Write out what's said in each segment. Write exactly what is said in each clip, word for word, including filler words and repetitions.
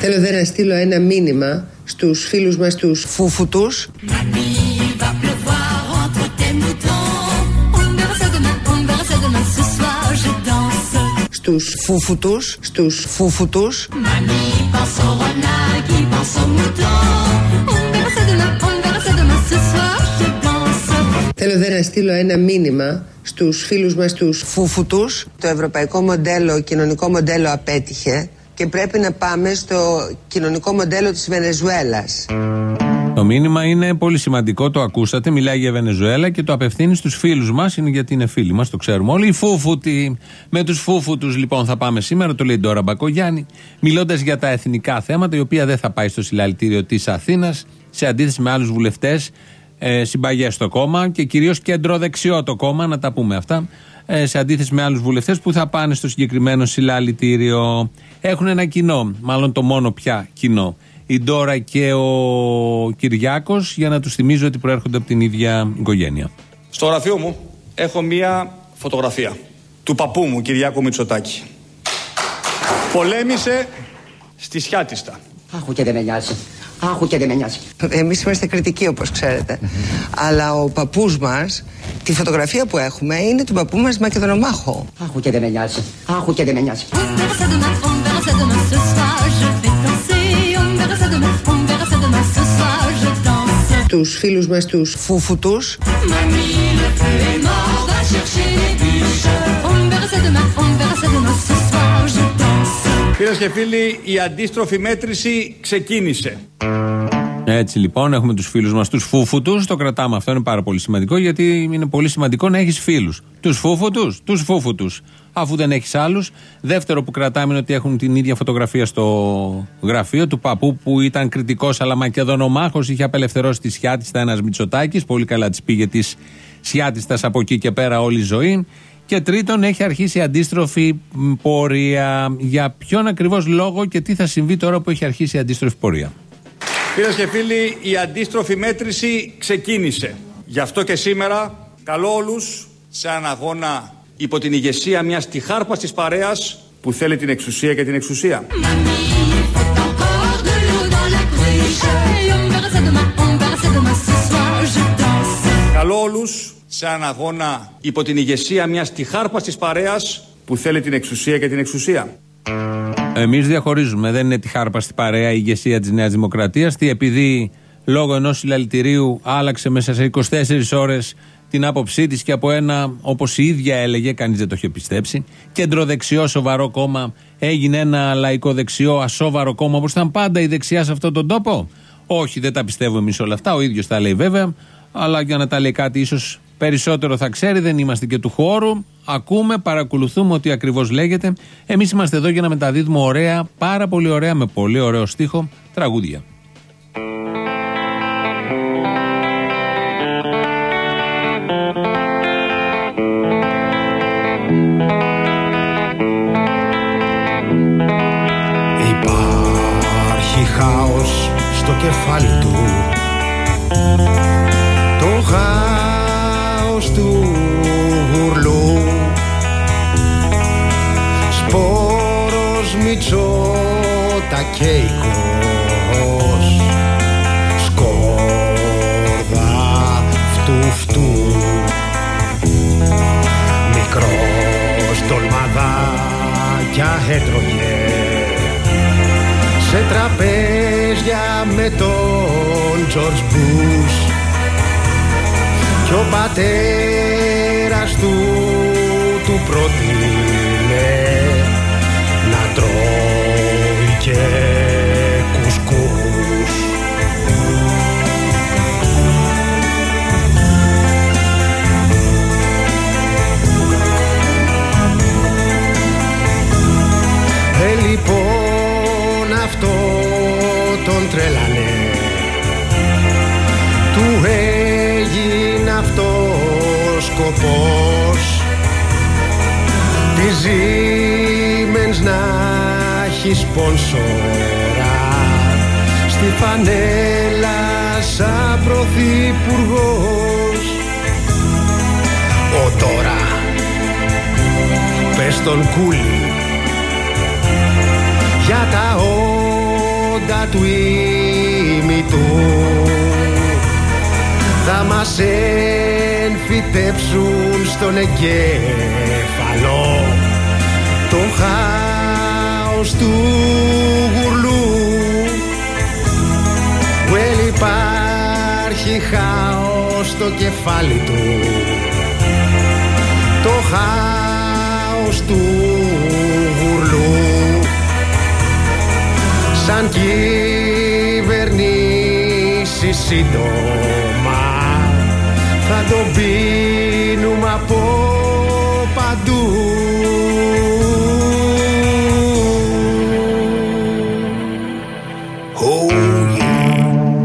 Θέλω δε να στείλω ένα μήνυμα στους φίλους μας τους φούφουτους. Στους φούφουτους, στους φούφουτους. Θέλω δε να στείλω ένα μήνυμα στους φίλους μας τους φούφουτους. Το ευρωπαϊκό μοντέλο, κοινωνικό μοντέλο απέτυχε και πρέπει να πάμε στο κοινωνικό μοντέλο της Βενεζουέλας. Το μήνυμα είναι πολύ σημαντικό, το ακούσατε, μιλάει για Βενεζουέλα και το απευθύνει στους φίλους μας, είναι γιατί είναι φίλοι μας, το ξέρουμε όλοι. Οι φούφουτοι, με τους φούφουτους λοιπόν θα πάμε σήμερα, το λέει τώρα Μπακογιάννη, μιλώντας για τα εθνικά θέματα, η οποία δεν θα πάει στο συλλαλητήριο της Αθήνας, σε αντίθεση με άλλους βουλευτές, ε, συμπαγές στο κόμμα και κυρίως κεντροδεξιό το κόμμα, να τα πούμε αυτά, ε, σε αντίθεση με άλλους βουλευτές που θα πάνε στο συγκεκριμένο συλλαλητήριο. Έχουν ένα κοινό, μάλλον το μόνο πια κοινό. Η Ντόρα και ο Κυριάκος, για να τους θυμίζω ότι προέρχονται από την ίδια οικογένεια. Στο γραφείο μου έχω μία φωτογραφία του παππού μου, Κυριάκου Μητσοτάκη. Πολέμησε στη Σιάτιστα. Άχου και δεν με νοιάζει. Άχου και δεν με νοιάζει. Εμείς είμαστε κριτικοί, όπως ξέρετε. Αλλά ο παππούς μας, τη φωτογραφία που έχουμε είναι του παππού μας Μακεδονομάχο. Άχου και δεν με νοιάζει. Άχου και δεν με νοιάζει. Τους φίλους μας τους φούφουτους. Φίλες και φίλοι, η αντίστροφη μέτρηση ξεκίνησε. Έτσι λοιπόν έχουμε τους φίλους μας τους φούφουτους, το κρατάμε αυτό, είναι πάρα πολύ σημαντικό, γιατί είναι πολύ σημαντικό να έχεις φίλους. Τους φούφουτους, τους φούφουτους, αφού δεν έχεις άλλους. Δεύτερο που κρατάμε είναι ότι έχουν την ίδια φωτογραφία στο γραφείο του παππού που ήταν κριτικός αλλά Μακεδονομάχος, είχε απελευθερώσει τη Σιάτιστα ένας Μητσοτάκης, πολύ καλά της πήγε της Σιάτιστας από εκεί και πέρα όλη η ζωή. Και τρίτον, έχει αρχίσει αντίστροφη πορεία. Για ποιον ακριβώς λόγο και τι θα συμβεί τώρα που έχει αρχίσει η αντίστροφη πορεία? Φίλες και φίλοι, η αντίστροφη μέτρηση ξεκίνησε. Γι' αυτό και σήμερα καλώ όλους σε έναν αγώνα υπό την ηγεσία μιας τυχάρπαστης παρέας που θέλει την εξουσία και την εξουσία. Καλώ όλους σε έναν αγώνα υπό την ηγεσία μιας τυχάρπαστης παρέας που θέλει την εξουσία και την εξουσία. Εμείς διαχωρίζουμε. Δεν είναι τυχάρπαστη παρέα η ηγεσία της Νέας Δημοκρατίας. Τι, επειδή λόγω ενός συλλαλητηρίου άλλαξε μέσα σε είκοσι τέσσερις ώρες την άποψή της και από ένα, όπως η ίδια έλεγε, κανείς δεν το είχε πιστέψει, κεντροδεξιό σοβαρό κόμμα έγινε ένα λαϊκοδεξιό ασόβαρο κόμμα, όπως ήταν πάντα η δεξιά σε αυτόν τον τόπο? Όχι, δεν τα πιστεύουμε εμείς όλα αυτά. Ο ίδιος τα λέει βέβαια, αλλά για να τα λέει κάτι ίσως περισσότερο θα ξέρει, δεν είμαστε και του χώρου. Ακούμε, παρακολουθούμε ό,τι ακριβώς λέγεται. Εμείς είμαστε εδώ για να μεταδίδουμε ωραία, πάρα πολύ ωραία, με πολύ ωραίο στίχο, τραγούδια. Υπάρχει χάος στο κεφάλι του, το χάος του γουρλού, σπόρος μητσοτακέικος, σκόρδα φτου φτου, μικρός ντολμαδάκια έτρωγε σε τραπέζια με τον Τζορτζ Μπούς κι ο πατέρας του του πρότεινε να τρώει και κουσκούς. Ε, λοιπόν αυτό τον τρέλανε, του έγινε αυτός σκοπός της Siemens να έχει σπονσόρα στη φανέλα σαν πρωθυπουργός. Ο τώρα πες τον Κούλι για τα όλα του ημιτού θα μας εμφυτέψουν στον εγκέφαλο το χάος του γουρλού. Well, υπάρχει χάος στο κεφάλι του, το χάος του γουρλού. Σαν κυβερνήσει σύντομα θα τον πίνουμε από παντού. Oh, yeah.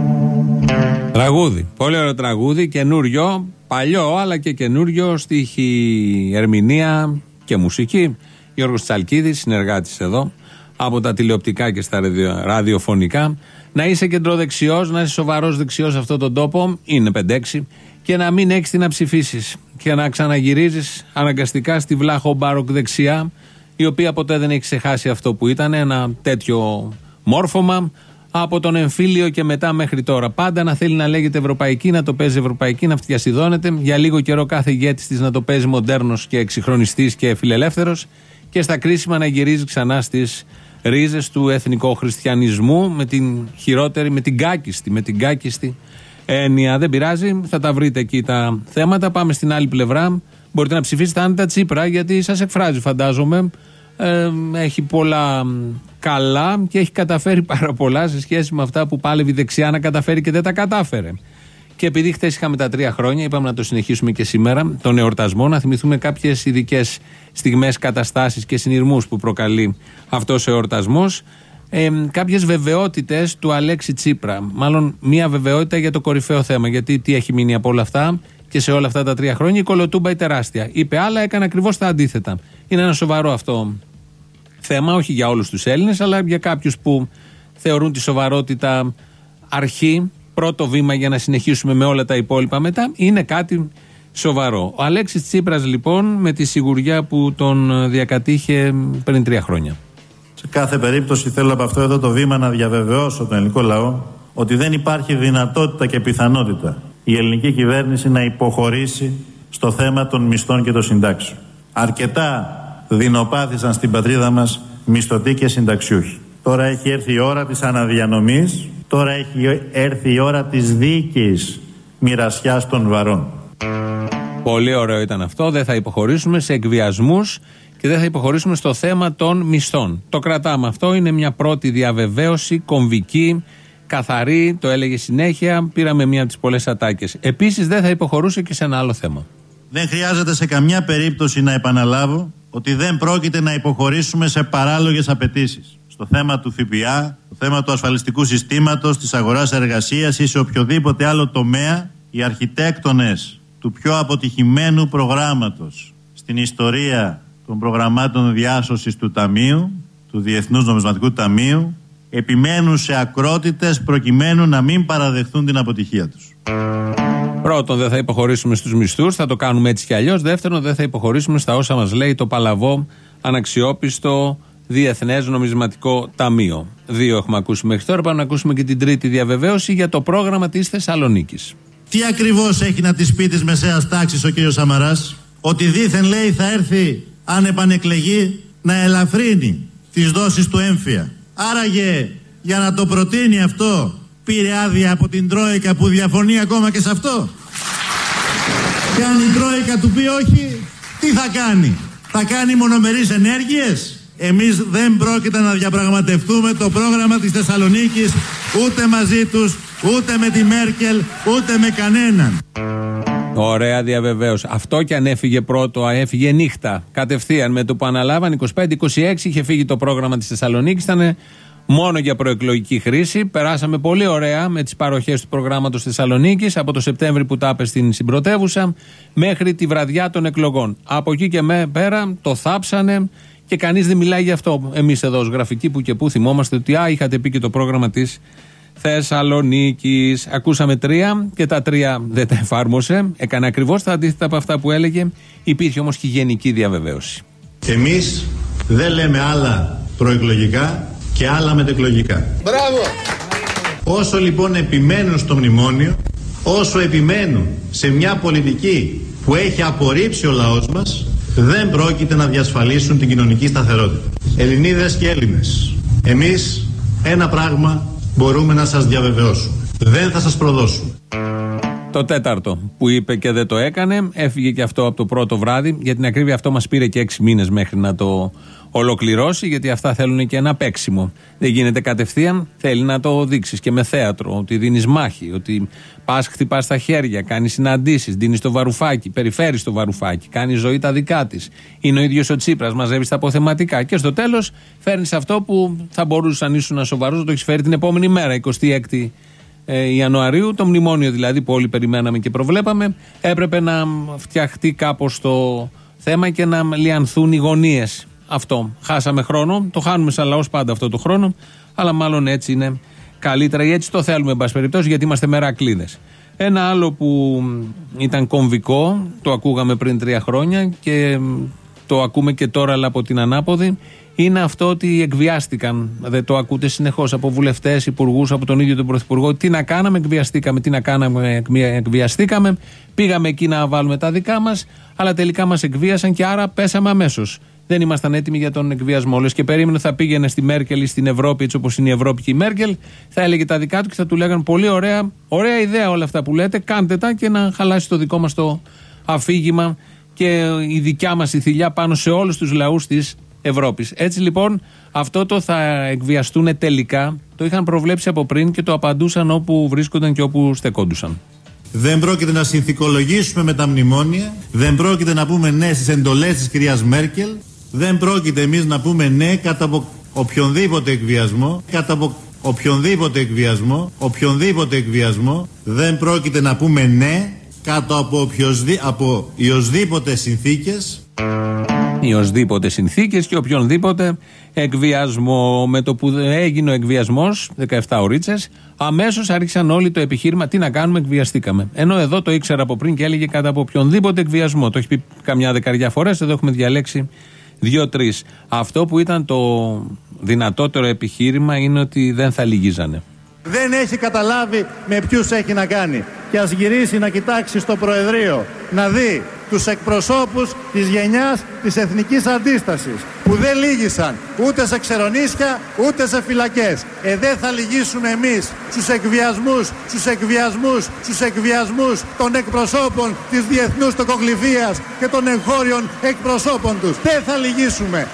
Τραγούδι, πολύ ωραίο τραγούδι, καινούριο, παλιό αλλά και καινούριο, στίχη, ερμηνεία και μουσική. Γιώργος Τσαλκίδης, συνεργάτης εδώ από τα τηλεοπτικά και στα ραδιοφωνικά. Να είσαι κεντροδεξιός, να είσαι σοβαρός δεξιός σε αυτόν τον τόπο, είναι πέντε έξι, και να μην έχεις τι να ψηφίσεις και να ξαναγυρίζεις αναγκαστικά στη Βλάχο Μπάροκ δεξιά, η οποία ποτέ δεν έχει ξεχάσει αυτό που ήταν, ένα τέτοιο μόρφωμα από τον εμφύλιο και μετά μέχρι τώρα. Πάντα να θέλει να λέγεται ευρωπαϊκή, να το παίζει ευρωπαϊκή, να φτιασιδώνεται. Για λίγο καιρό κάθε ηγέτης της να το παίζει μοντέρνος και εξυγχρονιστής και φιλελεύθερος, και στα κρίσιμα να γυρίζει ξανά στις ρίζες του εθνικοχριστιανισμού με την χειρότερη, με την κάκιστη, με την κάκιστη έννοια. Δεν πειράζει, θα τα βρείτε εκεί τα θέματα. Πάμε στην άλλη πλευρά. Μπορείτε να ψηφίσετε Άννα Τσίπρα, γιατί σας εκφράζει, φαντάζομαι. Ε, έχει πολλά καλά και έχει καταφέρει πάρα πολλά σε σχέση με αυτά που πάλευε δεξιά να καταφέρει και δεν τα κατάφερε. Και επειδή χθες είχαμε τα τρία χρόνια, είπαμε να το συνεχίσουμε και σήμερα, τον εορτασμό, να θυμηθούμε κάποιες ειδικές στιγμές, καταστάσεις και συνειρμούς που προκαλεί αυτός ο εορτασμός. Ε, κάποιες βεβαιότητες του Αλέξη Τσίπρα. Μάλλον μία βεβαιότητα για το κορυφαίο θέμα. Γιατί τι έχει μείνει από όλα αυτά και σε όλα αυτά τα τρία χρόνια? Η κολοτούμπα η τεράστια. Είπε άλλα, έκανε ακριβώς τα αντίθετα. Είναι ένα σοβαρό αυτό θέμα, όχι για όλους τους Έλληνες, αλλά για κάποιους που θεωρούν τη σοβαρότητα αρχή, πρώτο βήμα για να συνεχίσουμε με όλα τα υπόλοιπα μετά. Είναι κάτι σοβαρό. Ο Αλέξης Τσίπρας λοιπόν, με τη σιγουριά που τον διακατήχε πριν τρία χρόνια. Σε κάθε περίπτωση θέλω από αυτό εδώ το βήμα να διαβεβαιώσω τον ελληνικό λαό ότι δεν υπάρχει δυνατότητα και πιθανότητα η ελληνική κυβέρνηση να υποχωρήσει στο θέμα των μισθών και των συντάξεων. Αρκετά δεινοπάθησαν στην πατρίδα μας μισθωτοί και συνταξιούχοι. Τώρα έχει έρθει η ώρα της αναδιανομής, τώρα έχει έρθει η ώρα της δίκαιης μοιρασιάς των βαρών. Πολύ ωραίο ήταν αυτό. Δεν θα υποχωρήσουμε σε εκβιασμούς και δεν θα υποχωρήσουμε στο θέμα των μισθών. Το κρατάμε αυτό. Είναι μια πρώτη διαβεβαίωση, κομβική, καθαρή. Το έλεγε συνέχεια. Πήραμε μια από τις πολλές ατάκες. Επίσης δεν θα υποχωρούσε και σε ένα άλλο θέμα. Δεν χρειάζεται σε καμιά περίπτωση να επαναλάβω ότι δεν πρόκειται να υποχωρήσουμε σε παράλογες απαιτήσεις. Στο θέμα του ΦΠΑ, στο θέμα του ασφαλιστικού συστήματος, της αγοράς εργασίας ή σε οποιοδήποτε άλλο τομέα, οι αρχιτέκτονες του πιο αποτυχημένου προγράμματος στην ιστορία των προγραμμάτων διάσωσης του Ταμείου, του Διεθνούς Νομισματικού Ταμείου, επιμένουν σε ακρότητες προκειμένου να μην παραδεχθούν την αποτυχία τους. Πρώτον, δεν θα υποχωρήσουμε στους μισθούς, θα το κάνουμε έτσι κι αλλιώς. Δεύτερον, δεν θα υποχωρήσουμε στα όσα μας λέει το παλαβό, αναξιόπιστο Διεθνές Νομισματικό Ταμείο. Δύο έχουμε ακούσει μέχρι τώρα. Πάμε να ακούσουμε και την τρίτη διαβεβαίωση για το πρόγραμμα της Θεσσαλονίκης. Τι ακριβώς έχει να της πει της μεσαίας τάξης ο κύριος Σαμαράς? Ότι δήθεν λέει θα έρθει, αν επανεκλεγεί, να ελαφρύνει τις δόσεις του έμφυα. Άραγε για να το προτείνει αυτό πήρε άδεια από την Τρόικα που διαφωνεί ακόμα και σε αυτό? Και αν η Τρόικα του πει όχι, τι θα κάνει? Θα κάνει μονομερείς ενέργειες? Εμείς δεν πρόκειται να διαπραγματευτούμε το πρόγραμμα της Θεσσαλονίκης ούτε μαζί τους, ούτε με τη Μέρκελ, ούτε με κανέναν. Ωραία διαβεβαίωση. Αυτό και αν έφυγε πρώτο, έφυγε νύχτα. Κατευθείαν με το που αναλάβαν είκοσι πέντε είκοσι έξι είχε φύγει το πρόγραμμα της Θεσσαλονίκης. Ήταν μόνο για προεκλογική χρήση. Περάσαμε πολύ ωραία με τις παροχές του προγράμματος Θεσσαλονίκης από το Σεπτέμβρη που τα είπε στην συμπρωτεύουσα μέχρι τη βραδιά των εκλογών. Από εκεί και με πέρα το θάψανε και κανείς δεν μιλάει γι' αυτό. Εμείς εδώ ως γραφικοί που και που θυμόμαστε ότι α, είχατε πει και το πρόγραμμα της Θεσσαλονίκης. Ακούσαμε τρία και τα τρία δεν τα εφάρμοσε. Έκανε ακριβώς τα αντίθετα από αυτά που έλεγε. Υπήρχε όμως και γενική διαβεβαίωση. Εμείς δεν λέμε άλλα προεκλογικά και άλλα μετεκλογικά. Μπράβο! Όσο λοιπόν επιμένουν στο μνημόνιο, όσο επιμένουν σε μια πολιτική που έχει απορρίψει ο λαός μας, δεν πρόκειται να διασφαλίσουν την κοινωνική σταθερότητα. Ελληνίδες και Έλληνες, εμείς ένα πράγμα μπορούμε να σας διαβεβαιώσουμε. Δεν θα σας προδώσουμε. Το τέταρτο που είπε και δεν το έκανε, έφυγε και αυτό από το πρώτο βράδυ. Για την ακρίβεια, αυτό μας πήρε και έξι μήνες μέχρι να το ολοκληρώσει, γιατί αυτά θέλουν και ένα παίξιμο. Δεν γίνεται κατευθείαν, θέλει να το δείξεις και με θέατρο. Ότι δίνεις μάχη, ότι πας, χτυπάς τα χέρια, κάνεις συναντήσεις, δίνεις το βαρουφάκι, περιφέρεις το βαρουφάκι, κάνεις ζωή τα δικά της. Είναι ο ίδιος ο Τσίπρας, μαζεύεις τα αποθεματικά. Και στο τέλος φέρνεις αυτό που θα μπορούσε, αν ήσουν σοβαρός, να το έχεις φέρει την επόμενη μέρα, εικοστή έκτη Ιανουαρίου, το μνημόνιο δηλαδή που όλοι περιμέναμε και προβλέπαμε, έπρεπε να φτιαχτεί κάπως το θέμα και να λιανθούν οι γωνίες. Αυτό. Χάσαμε χρόνο, το χάνουμε σαν λαός πάντα αυτό το χρόνο, αλλά μάλλον έτσι είναι καλύτερα ή έτσι το θέλουμε, εν πάση περιπτώσει, γιατί είμαστε μερακλείδες. Ένα άλλο που ήταν κομβικό, το ακούγαμε πριν τρία χρόνια και το ακούμε και τώρα, αλλά από την ανάποδη, είναι αυτό ότι εκβιάστηκαν. Δεν το ακούτε συνεχώς από βουλευτές, υπουργούς, από τον ίδιο τον Πρωθυπουργό. Τι να κάναμε, εκβιαστήκαμε. Τι να κάναμε, εκβιαστήκαμε. Πήγαμε εκεί να βάλουμε τα δικά μας, αλλά τελικά μας εκβίασαν και άρα πέσαμε αμέσως. Δεν ήμασταν έτοιμοι για τον εκβιασμό. Λες και περίμενε θα πήγαινε στη Μέρκελ ή στην Ευρώπη, έτσι όπως είναι η Ευρώπη και η Μέρκελ, θα έλεγε τα δικά του και θα του λέγανε πολύ ωραία, ωραία ιδέα όλα αυτά που λέτε, κάντε τα και να χαλάσει το δικό μας το αφήγημα και η δικιά μας η θηλιά πάνω σε όλους τους λαούς της Ευρώπης. Έτσι λοιπόν αυτό το θα εκβιαστούν τελικά, το είχαν προβλέψει από πριν και το απαντούσαν όπου βρίσκονταν και όπου στεκόντουσαν. Δεν πρόκειται να συνθηκολογήσουμε με τα μνημόνια, δεν πρόκειται να πούμε ναι στις εντολές της κυρίας Μέρκελ, δεν πρόκειται εμείς να πούμε ναι κατά από οποιονδήποτε εκβιασμό, κατά από οποιονδήποτε εκβιασμό, οποιονδήποτε εκβιασμό, δεν πρόκειται να πούμε ναι κάτω από, οποιοσδή, από ιοσδήποτε συνθήκες. Ιοσδήποτε συνθήκες και οποιονδήποτε εκβιασμό. Με το που έγινε ο εκβιασμός, δεκαεπτά ωρίτσες, αμέσως άρχισαν όλοι το επιχείρημα τι να κάνουμε, εκβιαστήκαμε. Ενώ εδώ το ήξερα από πριν και έλεγε κατά από οποιονδήποτε εκβιασμό. Το έχει πει καμιά δεκαριά φορές, εδώ έχουμε διαλέξει δύο-τρεις. Αυτό που ήταν το δυνατότερο επιχείρημα είναι ότι δεν θα λυγίζανε. Δεν έχει καταλάβει με ποιους έχει να κάνει. Και ας γυρίσει να κοιτάξει στο Προεδρείο, να δει τους εκπροσώπους της γενιάς της εθνικής αντίστασης, που δεν λύγησαν ούτε σε ξερονίσια ούτε σε φυλακές. Ε, δεν θα λυγίσουμε εμείς στους εκβιασμούς, στους εκβιασμούς, στους εκβιασμούς των εκπροσώπων της διεθνούς τοκογλυφίας και των εγχώριων εκπροσώπων τους. Δεν θα λυγίσουμε.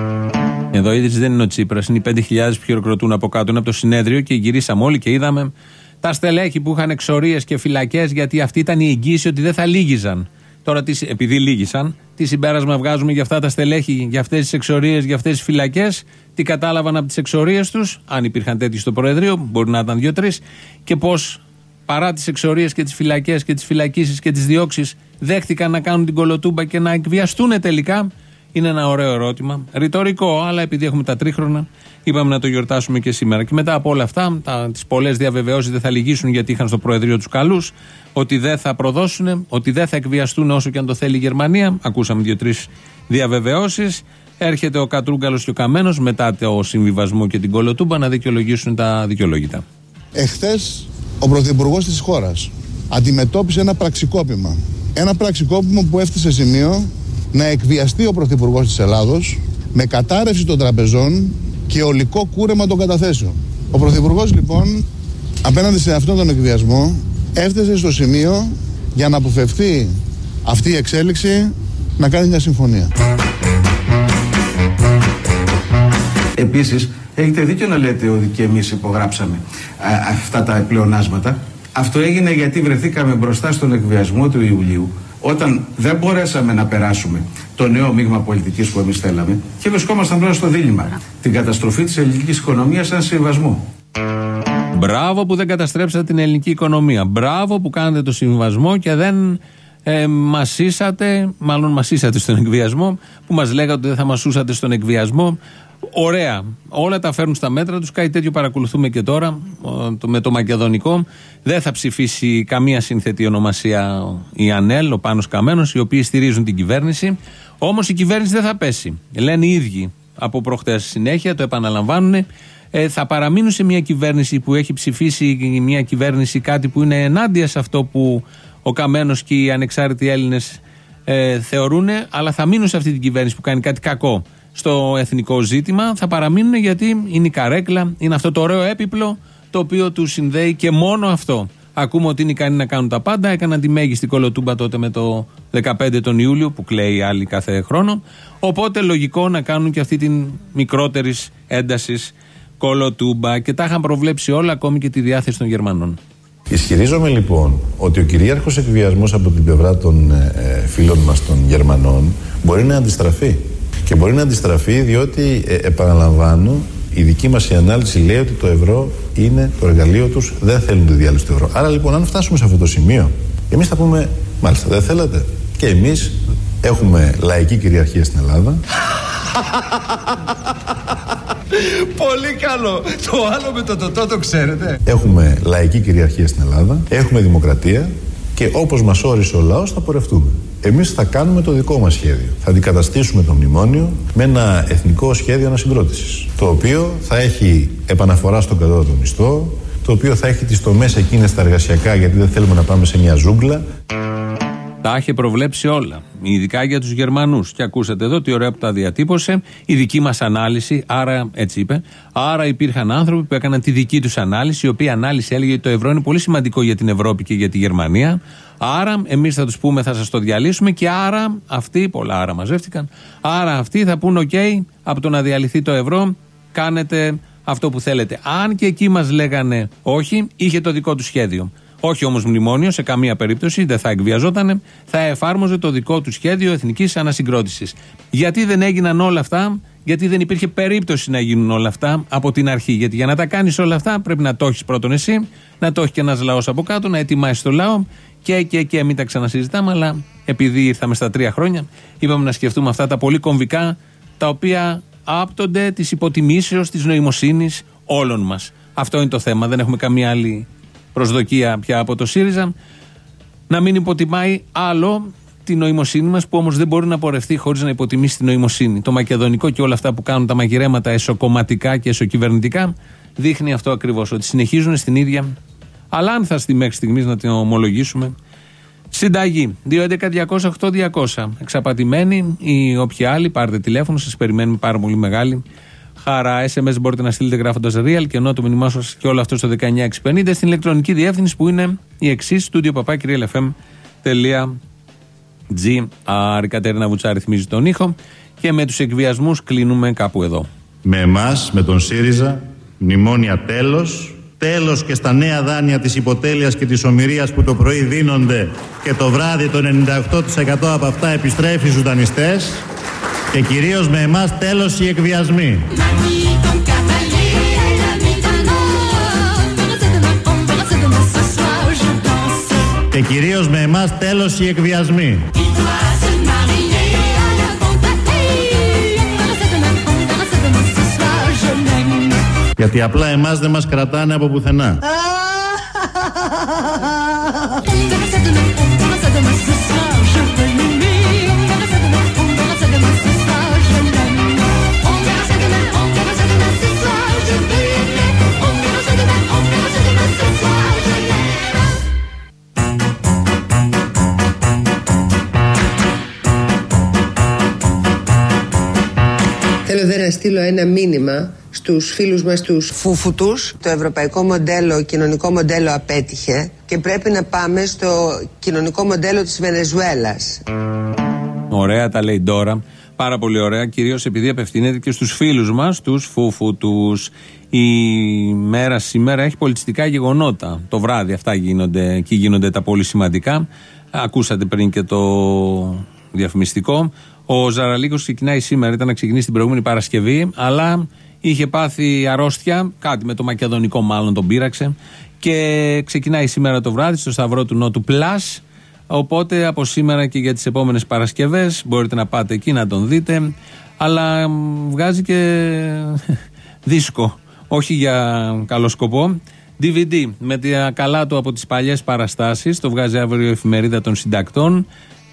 Εδώ η είδηση δεν είναι ο Τσίπρας, είναι οι πέντε χιλιάδες που χειροκροτούν από κάτω. Είναι από το συνέδριο και γυρίσαμε όλοι και είδαμε τα στελέχη που είχαν εξορίες και φυλακές, γιατί αυτή ήταν η εγγύηση ότι δεν θα λύγιζαν. Τώρα, επειδή λύγησαν, τι συμπέρασμα βγάζουμε για αυτά τα στελέχη, για αυτές τις εξορίες, για αυτές τις φυλακές, τι κατάλαβαν από τις εξορίες τους, αν υπήρχαν τέτοιοι στο Προεδρείο, μπορεί να ήταν δύο-τρεις, και πώς παρά τις εξορίες και τις φυλακές και τις φυλακίσεις και τις διώξεις, δέχτηκαν να κάνουν την κολοτούμπα και να εκβιαστούν τελικά. Είναι ένα ωραίο ερώτημα. Ρητορικό, αλλά επειδή έχουμε τα τρίχρονα, είπαμε να το γιορτάσουμε και σήμερα. Και μετά από όλα αυτά, τις πολλές διαβεβαιώσεις δεν θα λυγίσουν, γιατί είχαν στο Προεδρείο τους καλούς, ότι δεν θα προδώσουν, ότι δεν θα εκβιαστούν όσο και αν το θέλει η Γερμανία. Ακούσαμε δύο-τρεις διαβεβαιώσεις. Έρχεται ο Κατρούγκαλος και ο Καμένος μετά το συμβιβασμό και την κολοτούμπα να δικαιολογήσουν τα δικαιολόγητα. Εχθές ο Πρωθυπουργός της χώρας αντιμετώπισε ένα πραξικόπημα. Ένα πραξικόπημα που έφτασε σε σημείο να εκβιαστεί ο Πρωθυπουργός της Ελλάδος με κατάρρευση των τραπεζών και ολικό κούρεμα των καταθέσεων. Ο Πρωθυπουργός λοιπόν απέναντι σε αυτόν τον εκβιασμό έφτασε στο σημείο, για να αποφευθεί αυτή η εξέλιξη, να κάνει μια συμφωνία. Επίσης, έχετε δίκιο να λέτε ότι και εμείς υπογράψαμε α, αυτά τα πλεονάσματα. Αυτό έγινε γιατί βρεθήκαμε μπροστά στον εκβιασμό του Ιουλίου, όταν δεν μπορέσαμε να περάσουμε το νέο μείγμα πολιτικής που εμείς θέλαμε και βρισκόμασταν πλέον στο δίλημμα. Την καταστροφή της ελληνικής οικονομίας σαν συμβιβασμό. Μπράβο που δεν καταστρέψατε την ελληνική οικονομία. Μπράβο που κάνετε το συμβιβασμό και δεν ε, μασίσατε, μάλλον μασίσατε στον εκβιασμό, που μας λέγατε ότι δεν θα μασούσατε στον εκβιασμό. Ωραία. Όλα τα φέρνουν στα μέτρα τους. Κάτι τέτοιο παρακολουθούμε και τώρα με το μακεδονικό. Δεν θα ψηφίσει καμία σύνθετη ονομασία η ΑΝΕΛ, ο Πάνος Καμένος, οι οποίοι στηρίζουν την κυβέρνηση. Όμως η κυβέρνηση δεν θα πέσει. Λένε οι ίδιοι από προχτές συνέχεια, το επαναλαμβάνουν. ε, θα παραμείνουν σε μια κυβέρνηση που έχει ψηφίσει μια κυβέρνηση κάτι που είναι ενάντια σε αυτό που ο Καμένος και οι ανεξάρτητοι Έλληνες ε, θεωρούν, αλλά θα μείνουν σε αυτή την κυβέρνηση που κάνει κάτι κακό στο εθνικό ζήτημα. Θα παραμείνουν γιατί είναι η καρέκλα, είναι αυτό το ωραίο έπιπλο το οποίο τους συνδέει και μόνο αυτό. Ακούμε ότι είναι ικανοί να κάνουν τα πάντα. Έκαναν τη μέγιστη κολοτούμπα τότε με το δεκαπέντε τον Ιούλιο, που κλαίει άλλη κάθε χρόνο. Οπότε λογικό να κάνουν και αυτή την μικρότερη ένταση κολοτούμπα. Και τα είχαν προβλέψει όλα, ακόμη και τη διάθεση των Γερμανών. Ισχυρίζομαι λοιπόν ότι ο κυρίαρχος εκβιασμός από την πλευρά των ε, φίλων μας των Γερμανών μπορεί να αντιστραφεί. Και μπορεί να αντιστραφεί διότι, ε, επαναλαμβάνω, η δική μας η ανάλυση λέει ότι το ευρώ είναι το εργαλείο τους, δεν θέλουν τη διάλυση του ευρώ. Άρα λοιπόν, αν φτάσουμε σε αυτό το σημείο, εμείς θα πούμε, μάλιστα, δεν θέλατε. Και εμείς έχουμε λαϊκή κυριαρχία στην Ελλάδα. Πολύ καλό. Το άλλο με το τοτό το ξέρετε. Έχουμε λαϊκή κυριαρχία στην Ελλάδα, έχουμε δημοκρατία και όπως μας όρισε ο λαός θα πορευτούμε. Εμείς θα κάνουμε το δικό μας σχέδιο. Θα αντικαταστήσουμε το μνημόνιο με ένα εθνικό σχέδιο ανασυγκρότησης. Το οποίο θα έχει επαναφορά στον κατώτατο μισθό, το οποίο θα έχει τις τομές εκείνες τα εργασιακά, γιατί δεν θέλουμε να πάμε σε μια ζούγκλα. Τα είχε προβλέψει όλα, ειδικά για τους Γερμανούς. Και ακούσατε εδώ τι ωραία που τα διατύπωσε, η δική μας ανάλυση, άρα έτσι είπε. Άρα υπήρχαν άνθρωποι που έκαναν τη δική τους ανάλυση, η οποία ανάλυση έλεγε ότι το ευρώ είναι πολύ σημαντικό για την Ευρώπη και για τη Γερμανία. Άρα εμείς θα τους πούμε, θα σας το διαλύσουμε, και άρα αυτοί, πολλά άρα μαζεύτηκαν, άρα αυτοί θα πούν οκ, okay, από το να διαλυθεί το ευρώ κάνετε αυτό που θέλετε. Αν και εκεί μας λέγανε όχι, είχε το δικό του σχέδιο. Όχι όμως μνημόνιο, σε καμία περίπτωση, δεν θα εκβιαζότανε, θα εφάρμοζε το δικό του σχέδιο εθνικής ανασυγκρότησης. Γιατί δεν έγιναν όλα αυτά? Γιατί δεν υπήρχε περίπτωση να γίνουν όλα αυτά από την αρχή. Γιατί για να τα κάνεις όλα αυτά πρέπει να το έχεις πρώτον εσύ, να το έχει και ένας λαός από κάτω, να ετοιμάσεις το λαό και, και, και μην τα ξανασυζητάμε. Αλλά επειδή ήρθαμε στα τρία χρόνια, είπαμε να σκεφτούμε αυτά τα πολύ κομβικά, τα οποία άπτονται της υποτιμήσεως, της νοημοσύνης όλων μας. Αυτό είναι το θέμα. Δεν έχουμε καμία άλλη προσδοκία πια από το ΣΥΡΙΖΑ, να μην υποτιμάει άλλο τη νοημοσύνη μας, που όμως δεν μπορεί να πορευτεί χωρίς να υποτιμήσει τη νοημοσύνη. Το μακεδονικό και όλα αυτά που κάνουν τα μαγειρέματα εσωκομματικά και εσωκυβερνητικά δείχνει αυτό ακριβώς, ότι συνεχίζουν στην ίδια, αλλά αν θα στη μέχρι στιγμής να την ομολογήσουμε, συνταγή. δύο έντεκα διακόσια οκτώ διακόσια. Εξαπατημένοι ή όποιοι άλλοι, πάρτε τηλέφωνο, σας περιμένουμε πάρα πολύ μεγάλη χαρά. Ες εμ ες μπορείτε να στείλετε γράφοντας real και ενώ το μήνυμά σας και όλο αυτό στο δεκαεννιά εξακόσια πενήντα στην ηλεκτρονική διεύθυνση που είναι η εξής, studio παπάκι real εφ εμ τελεία τζι άρ. Η Κατερίνα Βουτσά ρυθμίζει τον ήχο και με τους εκβιασμούς κλείνουμε κάπου εδώ. Με εμάς, με τον ΣΥΡΙΖΑ, μνημόνια τέλος. Τέλος και στα νέα δάνεια της υποτέλειας και της ομηρίας που το πρωί δίνονται και το βράδυ το ενενήντα οκτώ τοις εκατό από αυτά επιστρέφει στους δανειστές. Και κυρίως με εμάς τέλος οι εκβιασμοί. Και κυρίως με εμάς τέλος οι εκβιασμοί. Γιατί απλά εμάς δεν μας κρατάνε από πουθενά. Θέλω δε να στείλω ένα μήνυμα στους φίλους μας τους φουφουτούς. Το ευρωπαϊκό μοντέλο, κοινωνικό μοντέλο απέτυχε και πρέπει να πάμε στο κοινωνικό μοντέλο της Βενεζουέλας. Ωραία τα λέει τώρα, πάρα πολύ ωραία, κυρίως επειδή απευθύνεται και στους φίλους μας τους φουφουτούς. Η μέρα σήμερα έχει πολιτιστικά γεγονότα. Το βράδυ αυτά γίνονται, εκεί γίνονται τα πολύ σημαντικά. Ακούσατε πριν και το διαφημιστικό. Ο Ζαραλίκος ξεκινάει σήμερα, ήταν να ξεκινήσει την προηγούμενη Παρασκευή, αλλά είχε πάθει αρρώστια, κάτι με το μακεδονικό μάλλον τον πείραξε, και ξεκινάει σήμερα το βράδυ στο Σταυρό του Νότου Πλάς. Οπότε από σήμερα και για τις επόμενες Παρασκευές μπορείτε να πάτε εκεί να τον δείτε, αλλά βγάζει και δίσκο, όχι για καλό σκοπό, ντι βι ντι με τα καλά του από τις παλιές παραστάσεις. Το βγάζει αύριο η εφημερίδα των συντακτών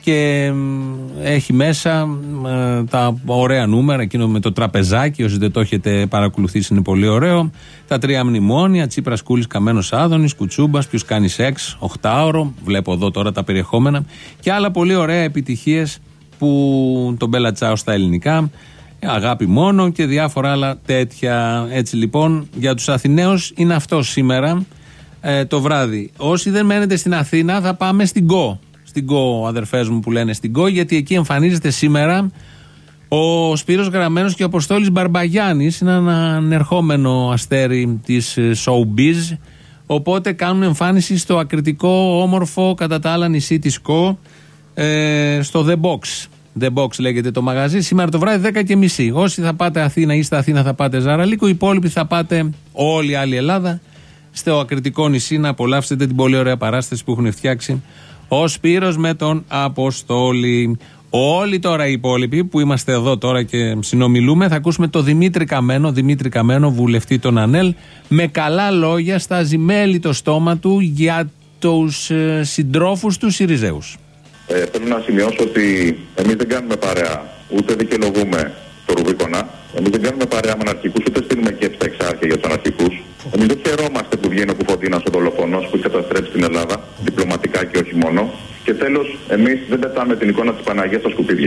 και έχει μέσα ε, τα ωραία νούμερα, εκείνο με το τραπεζάκι, όσοι δεν το έχετε παρακολουθήσει είναι πολύ ωραίο, τα τρία μνημόνια, Τσίπρας, Κούλης, Καμένος, Άδωνης, Κουτσούμπας, ποιος κάνει σεξ, οχτάωρο, βλέπω εδώ τώρα τα περιεχόμενα και άλλα πολύ ωραία επιτυχίες που τον μπέλατσάω στα ελληνικά, αγάπη μόνο και διάφορα άλλα τέτοια. Έτσι λοιπόν για τους Αθηναίους είναι αυτό σήμερα ε, το βράδυ. Όσοι δεν μένετε στην Αθήνα θα πάμε στην ΚΟ. Στην ΚΟ, αδερφές μου που λένε στην ΚΟ, γιατί εκεί εμφανίζεται σήμερα ο Σπύρος Γραμμένος και ο Αποστόλης Μπαρμπαγιάννης, είναι ένα ανερχόμενο αστέρι της showbiz, οπότε κάνουν εμφάνιση στο ακριτικό, όμορφο κατά τα άλλα νησί της ΚΟ, ε, στο The Box. The Box λέγεται το μαγαζί, σήμερα το βράδυ δέκα και μισή. Όσοι θα πάτε Αθήνα ή στα Αθήνα θα πάτε Ζαραλίκο, οι υπόλοιποι θα πάτε όλη η άλλη Ελλάδα στο ακριτικό νησί να απολαύσετε την πολύ ωραία παράσταση που έχουν φτιάξει ο Σπύρος με τον Αποστόλη. Όλοι τώρα οι υπόλοιποι που είμαστε εδώ τώρα και συνομιλούμε θα ακούσουμε το Δημήτρη Καμένο, Δημήτρη Καμένο, βουλευτή των ΑΝΕΛ, με καλά λόγια στάζει μέλι το στόμα του για τους ε, συντρόφους του Συριζέους. Ε, θέλω να σημειώσω ότι εμείς δεν κάνουμε παρέα, ούτε δικαιολογούμε το Ρουβίκονα. Εμείς δεν κάνουμε παρέα με αναρχικούς, ούτε στείλουμε και στα εξάρχεια για τους αναρχικούς. Εμείς δεν χαιρόμαστε που βγαίνει ο Κουφοντίνας ο δολοφονός που έχει καταστρέψει την Ελλάδα, διπλωματικά και όχι μόνο. Και τέλος, εμείς δεν πετάμε την εικόνα της Παναγίας στα σκουπίδια.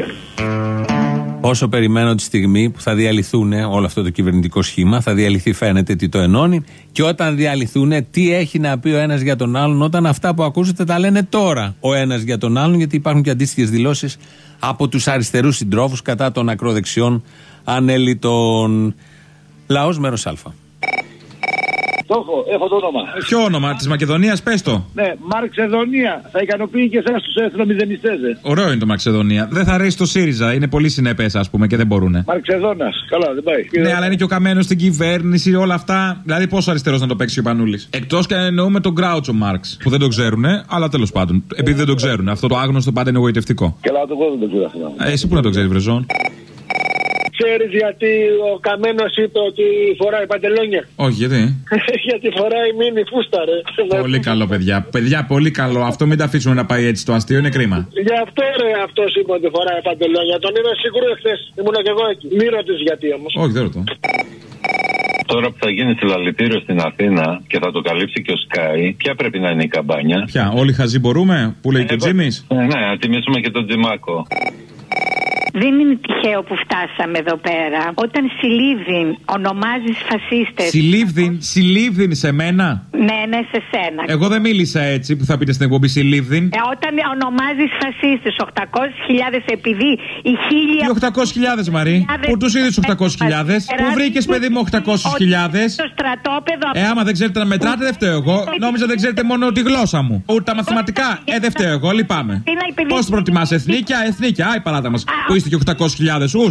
Όσο περιμένω τη στιγμή που θα διαλυθούν όλο αυτό το κυβερνητικό σχήμα, θα διαλυθεί, φαίνεται τι το ενώνει, και όταν διαλυθούν, τι έχει να πει ο ένας για τον άλλον, όταν αυτά που ακούσετε τα λένε τώρα ο ένας για τον άλλον, γιατί υπάρχουν και αντίστοιχες δηλώσεις από τους αριστερούς συντρόφους κατά των ακροδεξιών ανέλυτων. Λαός, μέρος Α. Το έχω, έχω το όνομα. Ποιο όνομα, της Μακεδονίας, πες το. Ναι, Μαρξεδονία. Θα ικανοποιεί και εσάς τους εθνομηδενιστές. Ωραίο είναι το Μαξεδονία. Δεν θα αρέσει το ΣΥΡΙΖΑ, είναι πολύ συνεπές, ας πούμε, και δεν μπορούνε. Μαρξεδόνας. Καλά, δεν πάει. Ναι, αλλά είναι και ο Καμένος στην κυβέρνηση, όλα αυτά. Δηλαδή, πόσο αριστερός να το παίξει ο Πανούλης. Εκτός και αν εννοούμε τον Γκράουτσο Μάρξ. Που δεν το ξέρουνε, αλλά τέλος πάντων. Επειδή δεν το ξέρουν. Αυτό το άγνωστο πάντα είναι εγωιτευτικό. Καλά, το εγώ δεν το ξέρω αυτό. Ε, εσύ που να το ξέρεις, Βρεζόν. Ξέρεις γιατί ο Καμένος είπε ότι φοράει παντελόνια? Όχι, γιατί? Γιατί φοράει μίνι φούστα, ρε. Πολύ καλό, παιδιά. Παιδιά, πολύ καλό. Αυτό μην τα αφήσουμε να πάει έτσι το αστείο, είναι κρίμα. Γι' αυτό, ρε, αυτός είπε ότι φοράει παντελόνια. Τον είδα σίγουρο εχθές. Ήμουνα κι εγώ εκεί. Μη ρωτήσεις γιατί όμως. Όχι, δεν ρωτώ. Τώρα που θα γίνει συλλαλητήριο στην Αθήνα και θα το καλύψει και ο Sky, ποια πρέπει να είναι η καμπάνια? Ποια, όλοι χαζοί μπορούμε, που λέει ε, και ο Τζίμις. Ναι, ναι, να τιμήσουμε και τον Τζιμάκο. Δεν είναι τυχαίο που φτάσαμε εδώ πέρα. Όταν Σιλίβδιν ονομάζεις φασίστες. Σιλίβδιν, Σιλίβδιν σε μένα. Ναι, ναι, σε σένα. Εγώ δεν μίλησα έτσι που θα πείτε στην εκπομπή Σιλίβδιν. Ε, όταν ονομάζεις φασίστες οκτακόσιες χιλιάδες επειδή οι χίλια. Τι οκτακόσιες χιλιάδες, Μαρή? Πού τους είδες οκτακόσιες χιλιάδες? Πού βρήκες, παιδί μου, οκτακόσιες χιλιάδες? Στο στρατόπεδο. Ε, άμα δεν ξέρετε να μετράτε, δεν φταίω εγώ. Νόμιζα δεν ξέρετε μόνο τη γλώσσα μου. Ούτε τα μαθηματικά. Ε, δεν φταίω εγώ, λυπάμαι. Πώς προτιμάς, εθνίκια, εθνίκια, άι παράτα μας. Που είστε και οκτακόσιες χιλιάδες ους.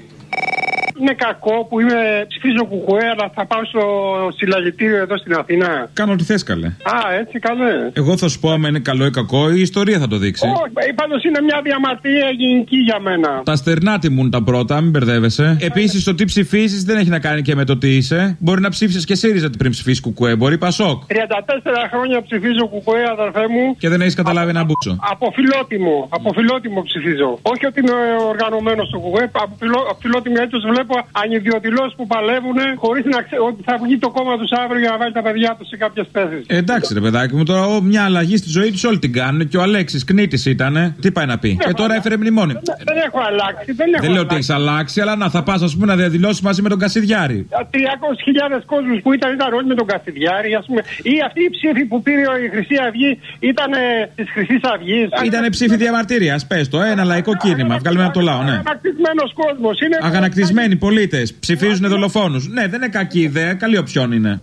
Είναι κακό που είμαι ψηφίζω κουκουέ, αλλά θα πάω στο συλλαλητήριο εδώ στην Αθήνα. Κάνω ό,τι θες, καλέ. Α, έτσι καλέ. Εγώ θα σου πω αν είναι καλό ή κακό, η ιστορία θα το δείξει. Όχι, πάντως είναι μια διαμαρτυρία γενική για μένα. Τα στερνά τιμούν τα πρώτα, μην μπερδεύεσαι. Επίσης, το τι ψηφίζεις δεν έχει να κάνει και με το τι είσαι. Μπορεί να ψήφισεις και ΣΥΡΙΖΑ πριν ψηφίσεις κουκουέ, μπορεί Πασόκ. τριάντα τέσσερα χρόνια ψηφίζω κουκουέ, αδερφέ μου. Και δεν έχεις καταλάβει ένα μπούτσο. Από φιλότιμο, από φιλότιμο ψηφίζω. Όχι ότι είναι οργανωμένο στο κουκουέ, από φιλότιμο έτσι τους βλέπω ανιδιοτηλώς που παλεύουν χωρίς να ξέρουν ότι θα βγει το κόμμα τους αύριο για να βάλει τα παιδιά τους σε κάποιες θέσεις. Ε, εντάξει, ρε παιδάκι μου, τώρα ο, μια αλλαγή στη ζωή τους όλοι την κάνουν. Και ο Αλέξης Κνήτης ήτανε. Τι πάει να πει? Και ε, τώρα έφερε μνημόνιο. Δεν, δεν έχω αλλάξει. Δεν, έχω δεν λέω ότι έχεις αλλάξει, αλλά να θα πας, ας πούμε, να διαδηλώσεις μαζί με τον Κασιδιάρη. τριακόσιες χιλιάδες κόσμους που ήταν, ήταν όλοι με τον Κασιδιάρη, ας πούμε. Ή αυτή η ψήφη που πήρε η Χρυσή Αυγή ήταν τη Χρυσή Αυγή. Ήταν ψήφη διαμαρτυρίας, πες το. Ένα λαϊκό κίνημα. Βγάλουμε από το λαό, ναι. Αγανακτισμένος κόσμος. Αγανακτισμένοι πολίτες. Ψηφίζουν δολοφόνους. Ναι, δεν είναι κακή ιδέα. Καλή οψιόν είναι.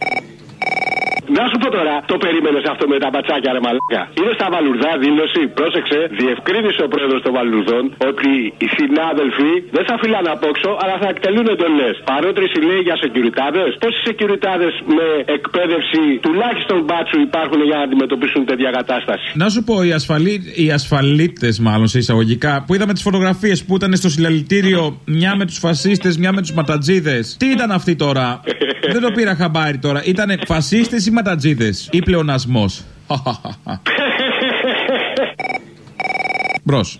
Να σου πω τώρα, το περίμενες αυτό με τα μπατσάκια, ρε μαλάκα? Είναι στα Βαλουρδά δήλωση, πρόσεξε, διευκρίνησε ο πρόεδρος των Βαλουρδών ότι οι συνάδελφοι δεν θα φυλάνε απόξω, αλλά θα εκτελούν εντολές. Παρότριση λέει για σεκιουριτάδες. Πόσοι σεκιουριτάδες με εκπαίδευση τουλάχιστον μπάτσου υπάρχουν για να αντιμετωπίσουν τέτοια κατάσταση? Να σου πω, οι, ασφαλί... οι ασφαλίτες, μάλλον σε εισαγωγικά, που είδαμε τις φωτογραφίες που ήταν στο συλλαλητήριο, μια με τους φασίστες, μια με τους ματατζίδες. Τι ήταν αυτή τώρα? Δεν το πήρα χαμπάρι τώρα. Ήτανε φασίστες ή ματατζίδες ή πλεονασμός? Μπρος.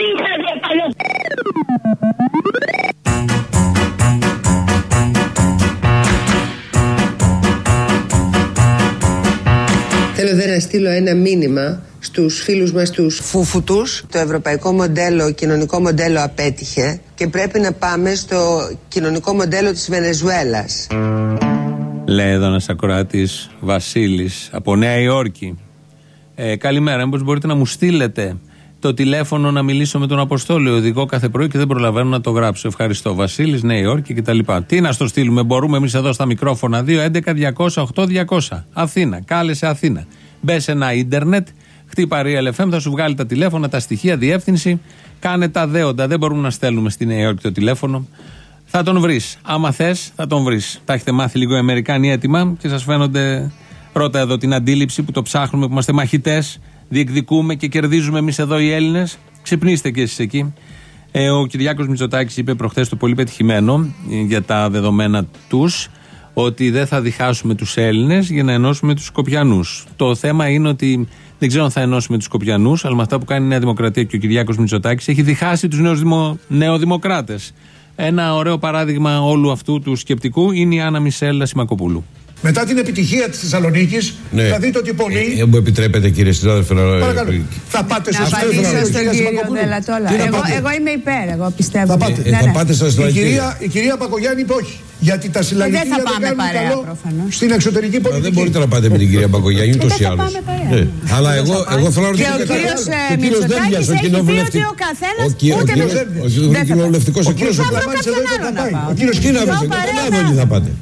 Θέλω δε να στείλω ένα μήνυμα στους φίλους μας τους φουφουτούς. Το ευρωπαϊκό μοντέλο, κοινωνικό μοντέλο απέτυχε και πρέπει να πάμε στο κοινωνικό μοντέλο της Βενεζουέλας. Λέει εδώ ένας ακροατής, Βασίλης, από Νέα Υόρκη. Ε, καλημέρα, μήπως μπορείτε να μου στείλετε το τηλέφωνο να μιλήσω με τον Αποστόλη, οδηγό κάθε πρωί και δεν προλαβαίνω να το γράψω. Ευχαριστώ. Βασίλης, Νέα Υόρκη κτλ. Τι να στο στείλουμε, μπορούμε εμείς εδώ στα μικρόφωνα δύο έντεκα διακόσια οκτώ διακόσια. Αθήνα, κάλεσε Αθήνα. Μπες σε ένα ίντερνετ, χτύπα Real εφ εμ, θα σου βγάλει τα τηλέφωνα, τα στοιχεία, διεύθυνση. Κάνε τα δέοντα. Δεν μπορούμε να στέλνουμε στη Νέα Υόρκη το τηλέφωνο. Θα τον βρεις. Άμα θες, θα τον βρεις. Τα έχετε μάθει λίγο οι Αμερικάνοι έτοιμα και σας φαίνονται. Πρώτα εδώ την αντίληψη που το ψάχνουμε, που είμαστε μαχητές, διεκδικούμε και κερδίζουμε εμείς εδώ οι Έλληνες. Ξυπνήστε και εσείς εκεί. Ε, ο Κυριάκος Μητσοτάκης είπε προχθές το πολύ πετυχημένο για τα δεδομένα τους, ότι δεν θα διχάσουμε τους Έλληνες για να ενώσουμε τους Σκοπιανούς. Το θέμα είναι ότι δεν ξέρω αν θα ενώσουμε τους Σκοπιανούς, αλλά με αυτά που κάνει η Νέα Δημοκρατία και ο Κυριάκος Μητσοτάκης έχει διχάσει τους νέους δημο... νεοδημοκράτες. Ένα ωραίο παράδειγμα όλου αυτού του σκεπτικού είναι η Άννα Μισέλα Σιμακοπούλου. Μετά την επιτυχία της Θεσσαλονίκης, ναι, θα δείτε ότι πολλοί. Ε, μου επιτρέπετε, κύριε συνάδελφε, να. Θα πάτε στο Θεσσαλονίκη. Εγώ, εγώ είμαι υπέρ, εγώ πιστεύω. Θα πάτε, ε, ναι, θα ναι. πάτε στα συλλαλητήρια. Η κυρία, η κυρία Μπακογιάννη είπε όχι. Γιατί τα συλλαλητήρια δεν, δεν κάνουν παρέα, καλό προφανώς. Στην εξωτερική πολιτική. Δεν μπορείτε να πάτε με την κυρία Μπακογιάννη ούτως ή άλλως. Αλλά εγώ θέλω να ρωτήσω. Και ο κύριος Μητσοτάκης έχει πει ότι ο καθένας. Ο κοινοβουλευτικός εκπρόσωπος. Ο κύριος Κίναβης θα πάτε.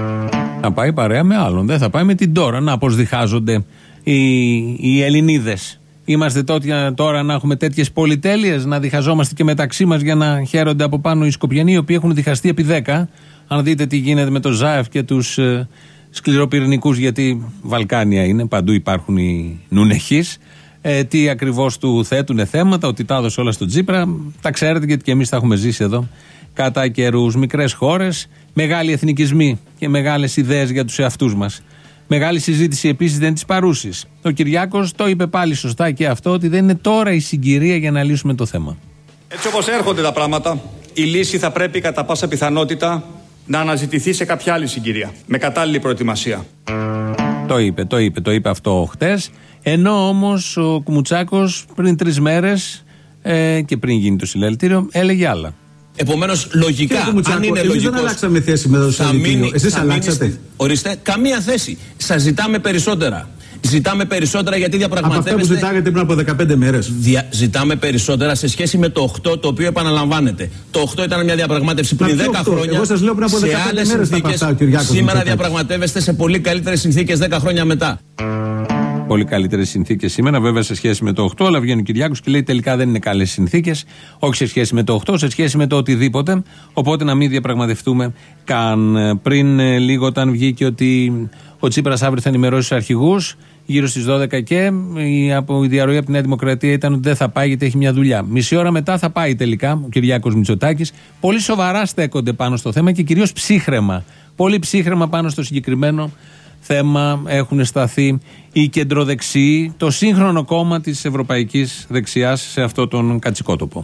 Θα πάει παρέα με άλλον. Δεν θα πάει με την τώρα. Να πώς διχάζονται οι, οι Ελληνίδες. Είμαστε τότε, τώρα να έχουμε τέτοιες πολυτέλειες, να διχαζόμαστε και μεταξύ μας για να χαίρονται από πάνω οι Σκοπιανοί, οι οποίοι έχουν διχαστεί επί δέκα. Αν δείτε τι γίνεται με το ΖΑΕΦ και τους ε, σκληροπυρηνικούς, γιατί Βαλκάνια είναι, παντού υπάρχουν οι νουνεχείς. Ε, τι ακριβώς του θέτουνε θέματα, ότι τα έδωσε όλα στο Τσίπρα. Τα ξέρετε, γιατί και εμείς τα έχουμε ζήσει εδώ κατά καιρούς. Μικρές χώρες, μεγάλοι εθνικισμοί και μεγάλες ιδέες για τους εαυτούς μας. Μεγάλη συζήτηση επίσης δεν της παρούσης. Ο Κυριάκος το είπε πάλι σωστά και αυτό, ότι δεν είναι τώρα η συγκυρία για να λύσουμε το θέμα. Έτσι όπως έρχονται τα πράγματα, η λύση θα πρέπει κατά πάσα πιθανότητα να αναζητηθεί σε κάποια άλλη συγκυρία, με κατάλληλη προετοιμασία. Το είπε, το είπε, το είπε αυτό χτες. Ενώ όμως ο Κουμουτσάκος πριν τρεις μέρες ε, και πριν γίνει το συλλαλητήριο έλεγε άλλα. Επομένως, λογικά, αν είναι λογικός, δεν αλλάξαμε θέση με το συλλαλητήριο. Εσείς αλλάξατε. Μείνει, ορίστε, καμία θέση. Σας ζητάμε περισσότερα. Ζητάμε περισσότερα γιατί διαπραγματεύεστε. Από αυτά που ζητάγατε πριν από δεκαπέντε μέρες. Δια... Ζητάμε περισσότερα σε σχέση με το οκτώ, το οποίο επαναλαμβάνεται. Το οκτώ ήταν μια διαπραγμάτευση πριν δέκα χρόνια. Εγώ σας λέω πριν από δεκαπέντε μέρες τα παστά, σήμερα διαπραγματεύεστε σε πολύ καλύτερες συνθήκες δέκα χρόνια μετά. Πολύ καλύτερες συνθήκες σήμερα, βέβαια σε σχέση με το οκτώ, αλλά βγαίνει ο Κυριάκος και λέει τελικά δεν είναι καλές συνθήκες. Όχι σε σχέση με το οκτώ, σε σχέση με το οτιδήποτε. Οπότε να μην διαπραγματευτούμε καν. Πριν λίγο, όταν βγήκε ότι ο Τσίπρας αύριο θα ενημερώσει τους αρχηγούς, γύρω στις δώδεκα και η, από, η διαρροή από τη Νέα Δημοκρατία ήταν ότι δεν θα πάει γιατί έχει μια δουλειά. Μισή ώρα μετά θα πάει τελικά ο Κυριάκος Μητσοτάκης. Πολύ σοβαρά στέκονται πάνω στο θέμα και κυρίως ψύχραιμα. Πολύ ψύχραιμα πάνω στο συγκεκριμένο θέμα έχουν σταθεί οι κεντροδεξιοί, το σύγχρονο κόμμα της ευρωπαϊκής δεξιάς σε αυτό τον κατσικότοπο.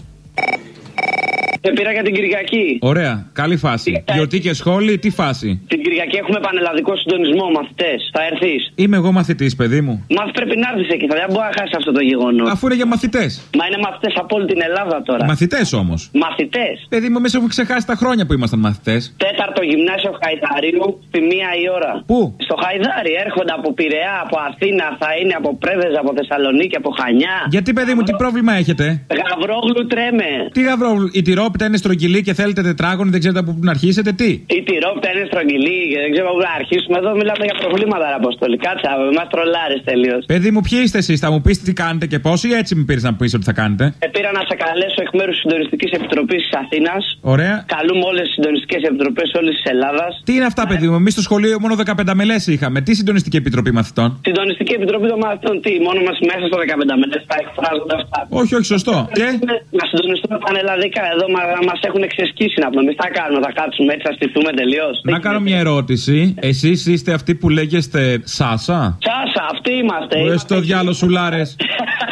Σε πήρα για την Κυριακή. Ωραία, καλή φάση. Γιορτή και σχόλη, τι φάση? Την Κυριακή έχουμε πανελλαδικό συντονισμό, μαθητές. Θα έρθεις? Είμαι εγώ μαθητής, παιδί μου. Μα πρέπει να έρθεις εκεί, θα δεν μπορεί να χάσει αυτό το γεγονός. Αφού είναι για μαθητές. Μα είναι μαθητές από όλη την Ελλάδα τώρα. Μαθητές όμως. Μαθητές. Παιδί μου, εμείς έχουμε ξεχάσει τα χρόνια που ήμασταν μαθητές. Τέταρτο γυμνάσιο Χαϊδαρίου, στη μία η ώρα. Πού? Στο Χαϊδάρι, έρχονται από Πειραιά, από Αθήνα, θα είναι από Πρέβεζα, από Θεσσαλονίκη, από Χανιά. Γιατί, παιδί μου, τι πρόβλημα έχετε? Γαβρόγλου τρέμε. Τι γαβρόγλου, η τυρόπιτα είναι στρογγυλή και θέλετε τετράγωνο, δεν ξέρετε από πού να αρχίσετε, τι? Η τυρόπιτα είναι στρογγυλή και δεν ξέρω από πού να αρχίσουμε. Εδώ μιλάμε για προβλήματα, ρε Αποστολή. Κάτσα, μα τρολάρει τελείω. Παιδί μου, ποιοι είστε εσείς, θα μου πείτε τι κάνετε και πώς, ή έτσι με πήρε να πει ότι θα κάνετε? Ε, πήρα να σε καλέσω εκ μέρους της Συντονιστικής Επιτροπής της Αθήνας. Ωραία. Καλούμε όλες τις συντονιστικές επιτροπές όλης της Ελλάδας. Τι είναι αυτά, παιδί μου, εμείς στο σχολείο μόνο δεκαπέντε μελές είχαμε. Τι Συντονιστική Επιτροπή Μαθητών? Συντονιστική Επιτροπή των Μαθητών, τι, μόνο μας μέσα στο δεκαπέντε μελές θα εκφράζονται αυτά. Όχι, όχι, σωστό. Και να συντονιστούμε πανελλαδικά. Εδώ μας έχουν εξεσκίσει να πούμε. Εμείς θα κάνουμε, θα κάτσουμε έτσι, θα στηθούμε τελείως. Να κάνω μια ερώτηση. Εσείς είστε αυτοί που λέγεστε Σάσα? Σάσα, αυτοί είμαστε. Πες το διάλο σουλάρες.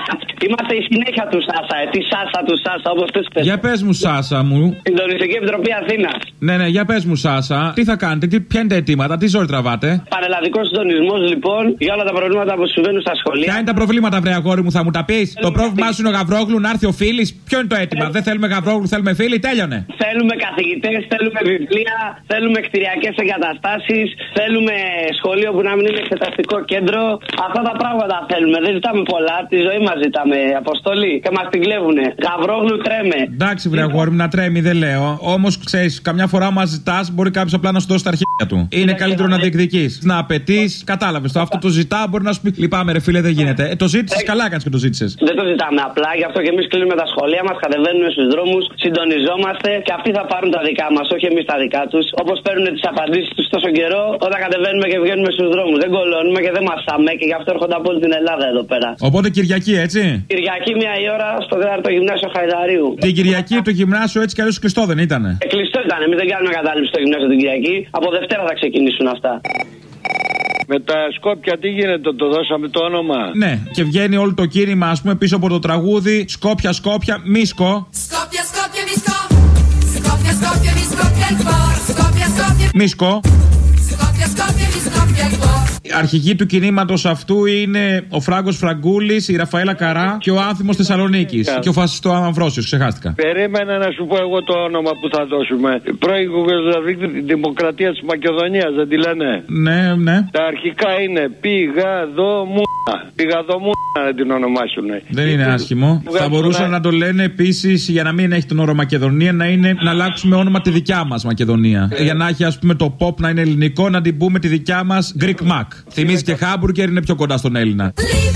Είμαστε η συνέχεια του Σάσα, ε, τη Σάσα του Σάσα, όπως τους πες. Για πες μου, Σάσα μου. Συντονιστική Επιτροπή Αθήνας. Ναι, ναι, για πες μου, Σάσα. Τι θα κάνετε, τι, ποια είναι τα αιτήματα, τι ζόρι τραβάτε. Πανελλαδικός συντονισμός λοιπόν για όλα τα προβλήματα που συμβαίνουν στα σχολεία. Ποια είναι τα προβλήματα, βρε αγόρι μου, θα μου τα πεις. Το πρόβλημά σου είναι ο Γαβρόγλου, να έρθει ο Φίλης. Ποιο είναι το αίτημα, δεν θέλουμε Γαβρόγλου, θέλουμε Φίλη, τέλειωνε. Θέλουμε καθηγητές, θέλουμε βιβλία, θέλουμε κτηριακές εγκαταστάσεις, θέλουμε σχολείο που να μην είναι εξεταστικό κέντρο. Αυτά τα πράγματα θέλουμε. Δεν ζητάμε πολλά, τη ζωή μας ζητάμε. Αποστολή και μας την κλέβουνε. Γαβρόγλου τρέμε. Εντάξει, βρε αγόρι μου, να τρέμει, δεν λέω. Όμως ξέρεις, καμιά φορά μας ζητάς, μπορεί κάποιος απλά να σου δώσει τα αρχεία του. Είναι καλύτερο να διεκδικείς. Να απαιτείς, κατάλαβες το. Αυτό το ζητά, μπορεί να σου πει λυπάμαι, ρε φίλε, δεν γίνεται. Ε, το ζήτησες, καλά έκανες και το ζήτησες. Δεν το ζητάμε απλά, γι' αυτό και εμείς κλείνουμε τα σχολεία μας, κατεβαίνουμε στους δρόμους, συντονιζόμαστε και αυτοί θα πάρουν τα δικά μας, όχι εμείς τα δικά τους. Όπως παίρνουν τις απαντήσεις τους τόσο καιρό, όταν κατεβαίνουμε και βγαίνουμε στους δρόμους. Δεν κολώνουμε και δεν μασάμε και γι' αυτό έρχονται από όλη την Ελλάδα εδώ πέρα. Οπότε Κυριακή, έτσι. Κυριακή μία η ώρα στο τέταρτο γυμνάσιο Χαϊδαρίου. Την Κυριακή το γυμνάσιο έτσι κι αλλιώς κλειστό δεν ήτανε. Ε, κλειστό ήταν, εμείς δεν κάνουμε κατάληψη στο γυμνάσιο την Κυριακή. Από Δευτέρα θα ξεκινήσουν αυτά. Με τα Σκόπια τι γίνεται, το δώσαμε το όνομα. Ναι, και βγαίνει όλο το κίνημα, ας πούμε, πίσω από το τραγούδι Σκόπια, Σκόπια, Μίσκο. Σκόπια, Σκόπια, Μίσκο. Σκόπια, Σκόπια, Μίσκο, Σκόπια, Σκόπια. Μίσκο. Σκόπια, Σκόπια, Μίσκο. Αρχηγοί του κινήματος αυτού είναι ο Φράγκος Φραγκούλης, η Ραφαέλα Καρά και ο Άνθιμος Θεσσαλονίκης. Yeah. Και ο Φασιστό Αμβρόσιος, ξεχάστηκα. Περίμενα να σου πω εγώ το όνομα που θα δώσουμε. Πρώην Ιουγκοσλαβική Δημοκρατία της Μακεδονίας, δεν τη λένε. Ναι, ναι. Τα αρχικά είναι Πηγαδομούνα. Πηγαδομούνα να την ονομάσουν. Δεν είναι άσχημο. Θα μπορούσαν να το λένε επίσης, για να μην έχει τον όρο Μακεδονία, να είναι να αλλάξουμε όνομα τη δικιά μας Μακεδονία. Ε. Για να έχει, ας πούμε, το pop να είναι ελληνικό, να την πούμε τη δικιά μας Greek Mac. Θυμίζει και Χάμπουργκερ, είναι πιο κοντά στον Έλληνα.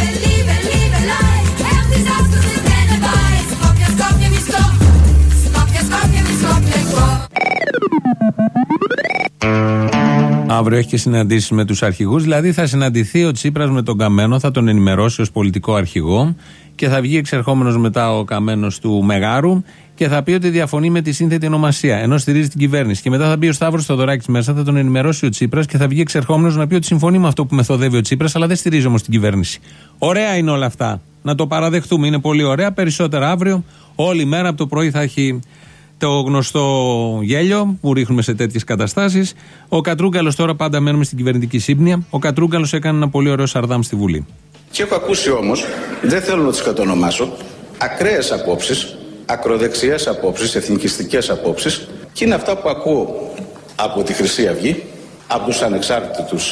Αύριο έχει και συναντήσεις με τους αρχηγούς. Δηλαδή θα συναντηθεί ο Τσίπρας με τον Καμένο, θα τον ενημερώσει ως πολιτικό αρχηγό και θα βγει εξερχόμενος μετά ο Καμένος του Μεγάρου και θα πει ότι διαφωνεί με τη σύνθετη ονομασία, ενώ στηρίζει την κυβέρνηση. Και μετά θα μπει ο Σταύρος Θεοδωράκης μέσα, θα τον ενημερώσει ο Τσίπρας και θα βγει εξερχόμενος να πει ότι συμφωνεί με αυτό που μεθοδεύει ο Τσίπρας, αλλά δεν στηρίζει όμως την κυβέρνηση. Ωραία είναι όλα αυτά. Να το παραδεχτούμε. Είναι πολύ ωραία. Περισσότερα αύριο. Όλη μέρα από το πρωί θα έχει το γνωστό γέλιο που ρίχνουμε σε τέτοιες καταστάσεις. Ο Κατρούγκαλος, τώρα πάντα μένουμε στην κυβερνητική σύμπνοια. Ο Κατρούγκαλος έκανε ένα πολύ ωραίο σαρδάμ στη Βουλή. Και έχω ακούσει όμως, δεν θέλω να τις κατονομάσω, ακραίες απόψεις, ακροδεξιές απόψεις, εθνικιστικές απόψεις, και είναι αυτά που ακούω από τη Χρυσή Αυγή, από τους ανεξάρτητους,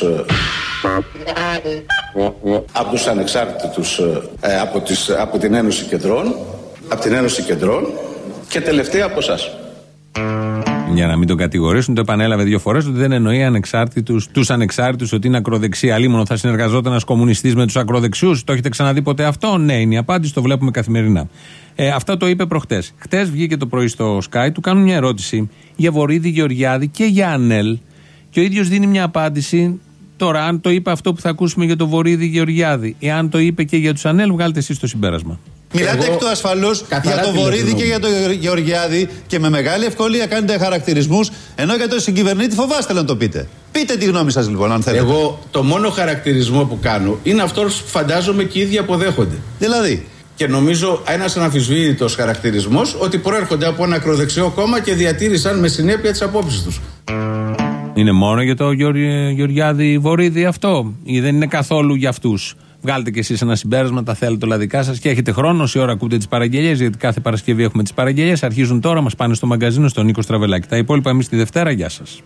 από τους ανεξάρτητους, ε, από, τις, από την Ένωση Κεντρών, από την Ένωση Κεντρών και τελευταία από εσάς. Για να μην τον κατηγορήσουν, το επανέλαβε δύο φορές ότι δεν εννοεί ανεξάρτητους, τους ανεξάρτητους, ότι είναι ακροδεξιά. Αλλήμον θα συνεργαζόταν ένας κομμουνιστής με τους ακροδεξιούς. Το έχετε ξαναδεί ποτέ αυτό? Ναι, είναι η απάντηση, το βλέπουμε καθημερινά. Ε, αυτό το είπε προχτές. Χτες βγήκε το πρωί στο Sky, του κάνουν μια ερώτηση για Βορίδη, Γεωργιάδη και για Ανέλ. Και ο ίδιος δίνει μια απάντηση. Τώρα, αν το είπε αυτό που θα ακούσουμε για το Βορίδη, Γεωργιάδη, εάν το είπε και για τους Ανέλ, βγάλτε εσείς το συμπέρασμα. Μιλάτε εκ του ασφαλούς για το Βορίδη και για το Γεωργιάδη και με μεγάλη ευκολία κάνετε χαρακτηρισμούς, ενώ για το συγκυβερνήτη φοβάστε να το πείτε. Πείτε τη γνώμη σας λοιπόν, αν θέλετε. Εγώ το μόνο χαρακτηρισμό που κάνω είναι αυτός που φαντάζομαι και οι ίδιοι αποδέχονται. Δηλαδή. Και νομίζω ένας αναμφισβήτητος χαρακτηρισμός ότι προέρχονται από ένα ακροδεξιό κόμμα και διατήρησαν με συνέπεια τις απόψεις τους. Είναι μόνο για το Γεωργιάδη Βορίδη αυτό, ή δεν είναι καθόλου για αυτούς? Βγάλετε κι εσείς ένα συμπέρασμα, τα θέλετε όλα δικά σας και έχετε χρόνο. Όση ώρα ακούτε τις παραγγελίες, γιατί κάθε Παρασκευή έχουμε τις παραγγελίες. Αρχίζουν τώρα, μας πάνε στο μαγκαζίνο, στον Νίκο Στραβελάκη. Τα υπόλοιπα εμείς τη Δευτέρα. Γεια σας.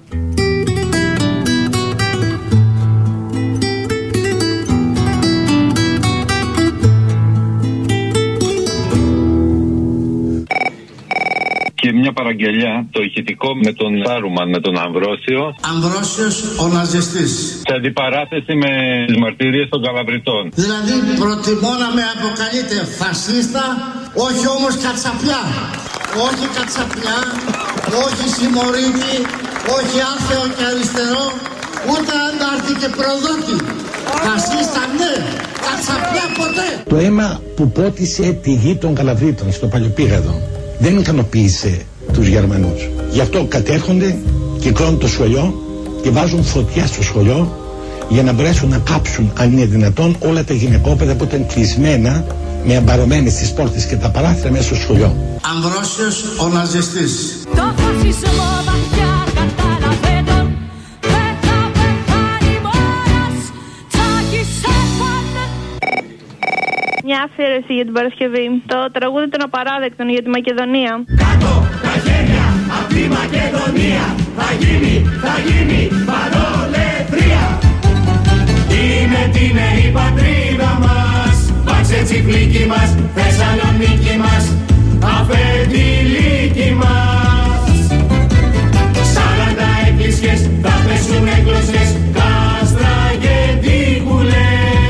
Και μια παραγγελιά, το ηχητικό με τον Σάρουμαν, με τον Αμβρόσιο. Αμβρόσιος ο ναζιστής. Σε αντιπαράθεση με τις μαρτυρίες των Καλαβριτών. Δηλαδή προτιμώ να με αποκαλείτε φασίστα, όχι όμως κατσαπλιά. Όχι κατσαπλιά, όχι συμμορίτη, όχι άθεο και αριστερό, ούτε αντάρτη και προδότη. Φασίστα ναι, κατσαπλιά ποτέ. Το αίμα που πότισε τη γη των Καλαβρίτων στο Παλαιοπήγαδο δεν ικανοποίησε τους Γερμανούς. Γι' αυτό κατέρχονται, κυκλώνουν το σχολείο και βάζουν φωτιά στο σχολείο για να μπορέσουν να κάψουν, αν είναι δυνατόν, όλα τα γυναικόπαιδα που ήταν κλεισμένα με αμπαρωμένες τις πόρτες και τα παράθυρα μέσα στο σχολείο. Αμβρόσιος ο ναζιστής. Το φασισμό βαθιά καταλαβαίνω. Δεν θα πεθάνει μόνος. Τσάκης έφανε. Μια αφιέρωση για την Παρασκευή. Το τραγούδι των απαράδεκτων για τη Μακεδονία. Κάτω τα χέρια απ' τη Μακεδονία. Θα γίνει, θα γίνει παρολεθρία. Είναι την η πατρίδα μας. Πάξε τσιφλίκι μας, Θεσσαλονίκη μας, αφεντηλίκη μας. Σαράντα εκκλησιές θα πέσουν γλωσσές, κάστρα και δίκουλε.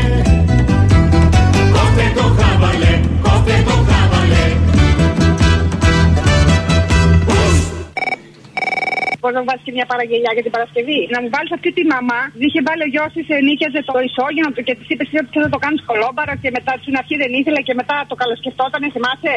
Κόφτε το χάβαλε, κόφτε το χάβαλε. Μπορεί να μου βάλει και μια παραγγελιά για την Παρασκευή. Να μου βάλει αυτή τη μαμά. Είχε βάλει ο γιο τη, νίκιαζε το ισόγεινο του και τη είπε ότι θα το κάνει κολόμπαρο και μετά στην αρχή δεν ήθελε και μετά το καλοσκεφτόταν, θυμάσαι.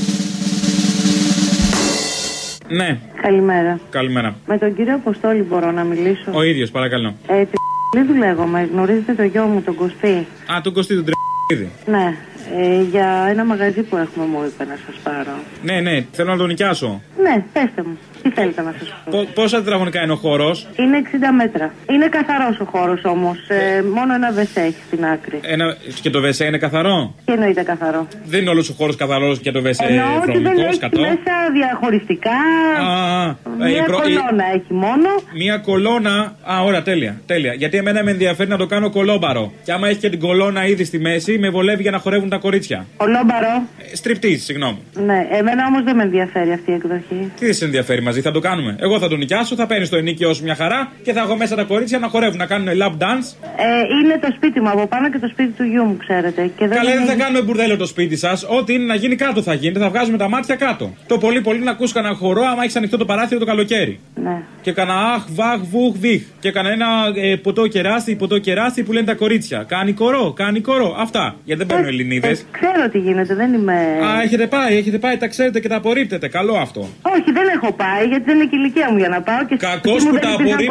Ναι. Καλημέρα. Καλημέρα. Με τον κύριο Αποστόλη μπορώ να μιλήσω. Ο ίδιος, παρακαλώ. Ε, τι λέγομαι, γνωρίζετε το γιο μου, τον Κωστή. Α, τον Κωστή, τον τρε******. Ναι. Ε, για ένα μαγαζί που έχουμε μου είπε να σας πάρω. Ναι, ναι, θέλω να τον νοικιάσω. Ναι, πέστε μου. Τι θέλετε να σας πω. Πόσα τετραγωνικά είναι ο χώρος? Είναι εξήντα μέτρα. Είναι καθαρός ο χώρος όμως. Ε, μόνο ένα βεσέ έχει στην άκρη. Ένα... Και το βεσέ είναι καθαρό? Τι εννοείται καθαρό? Δεν είναι όλος ο χώρος καθαρός και το βεσέ βρωμικός? Εννοώ ότι δεν έχει κατώ. μέσα διαχωριστικά. Α, μία η προ... κολόνα η... έχει μόνο. Μία κολόνα. Α, ωραία, τέλεια, τέλεια. Γιατί εμένα με ενδιαφέρει να το κάνω κολόμπαρο. Και άμα έχει και την κολόνα ήδη στη μέση, με βολεύει για να χορεύουν τα κορίτσια. Κολόμπαρο. Ε, Στριπτής, συγγνώμη. Ναι, εμένα όμως δεν με ενδιαφέρει αυτή η εκδοχή. Τι δεν σε ενδιαφέρει μαζί, θα το κάνουμε. Εγώ θα τον νοικιάσω, θα παίρνει το ενίκιο σου μια χαρά και θα έχω μέσα τα κορίτσια να χορεύουν, να κάνουν lap dance. Ε, είναι το σπίτι μου από πάνω και το σπίτι του γιού μου, ξέρετε. Και δεν Καλά, δεν είναι... θα κάνουμε μπουρδέλο το σπίτι σας. Ό,τι είναι να γίνει κάτω θα γίνεται, θα βγάζουμε τα μάτια κάτω. Το πολύ πολύ να ακούς κανένα χορό άμα έχει ανοιχτό το παράθυρο το καλοκαίρι. Ναι. Και κανένα αχ, βαχ, βουχ, βιχ. Και κανένα ένα ε, ποτό κεράσι, ποτό κεράσι που λένε τα κορίτσια. Κάνει κορό, κάνει κορό. Αυτά. Γιατί δεν παίρνουν Ελληνίδες. Ε, ξέρω τι γίνεται, δεν είμαι. Α, έχετε πάει, έχετε πάει, τα ξέρετε και τα απορρίπτετε. Καλό αυτό. Όχι, δεν έχω πάει γιατί δεν είναι και η ηλικία μου για να πάω. Κακός που,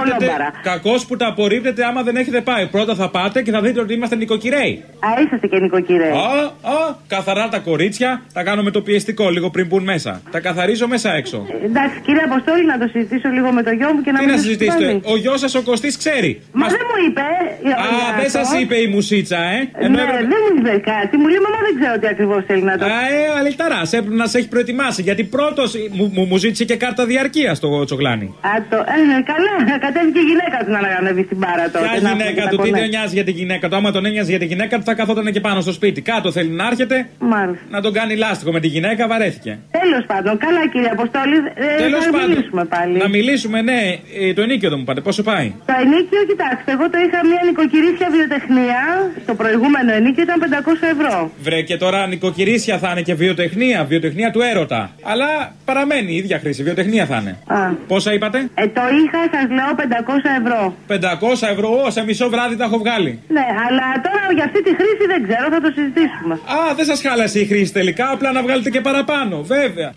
κακός που τα απορρίπτετε άμα δεν έχετε πάει. Πρώτα θα πάτε και θα δείτε ότι είμαστε νοικοκυρέοι. Α, είσαστε και νοικοκυρέοι. Α, α, καθαρά τα κορίτσια, τα κάνω με το πιεστικό λίγο πριν μπουν μέσα. Τα καθαρίζω μέσα έξω. Ε, εντάξει, κύριε Αποστόλη, να το συζητήσω λίγο με το γιο μου και να μην. Τι να συζητήσετε, ο γιος σας ο Κωστής ξέρει. Μα Μας... δεν μου είπε. Α, δεν σας είπε η μουσίτσα, ε. Ενώ ναι, έπρεπε... δεν μου είπε κάτι. Μου λέει, μαμά δεν ξέρω τι ακριβώς θέλει να το πει. Α, ε, αληταράς, έπρεπε να σε έχει προετοιμάσει. Γιατί πρώτος μου, μου, μου ζήτησε και κάρτα διαρκείας το τσογλάνι. Α, το, ε, καλά, κατέβηκε η γυναίκα του να ανέβει στην μπάρα τότε. Ποια γυναίκα του, τι δεν νοιάζει για τη γυναίκα του. Άμα τον ένοιαζε για τη γυναίκα του, θα καθόταν και πάνω στο σπίτι. Κάτω θέλει να έρχεται. Μάλιστα. Να τον κάνει λάστιχο με τη γυναίκα, βαρέθηκε. Τέλος πάντων, καλά κύριε Αποστόλη. Ε, Τέλος να πάντων. μιλήσουμε πάλι. Να μιλήσουμε, ναι. Ε, το ενίκιο δεν μου πάτε, πόσο πάει? Το ενίκιο, κοιτάξτε, εγώ το είχα μια νοικοκυρίσια βιοτεχνία. Το προηγούμενο ενίκιο ήταν πεντακόσια ευρώ. Βρε και τώρα νοικοκυρίσια θα είναι και βιοτεχνία. Βιοτεχνία του έρωτα. Αλλά παραμένει η ίδια χρήση. Βιοτεχνία θα είναι. Α. Πόσα είπατε? Ε, το είχα, σας λέω, πεντακόσια ευρώ. πεντακόσια ευρώ, σε μισό βράδυ τα έχω βγάλει. Ναι, αλλά τώρα για αυτή τη χρήση δεν ξέρω, θα το συζητήσουμε. Α, δεν σας χάλασε η χρήση τελικά, απλά να βγάλετε και παραπάνω, βέβαια.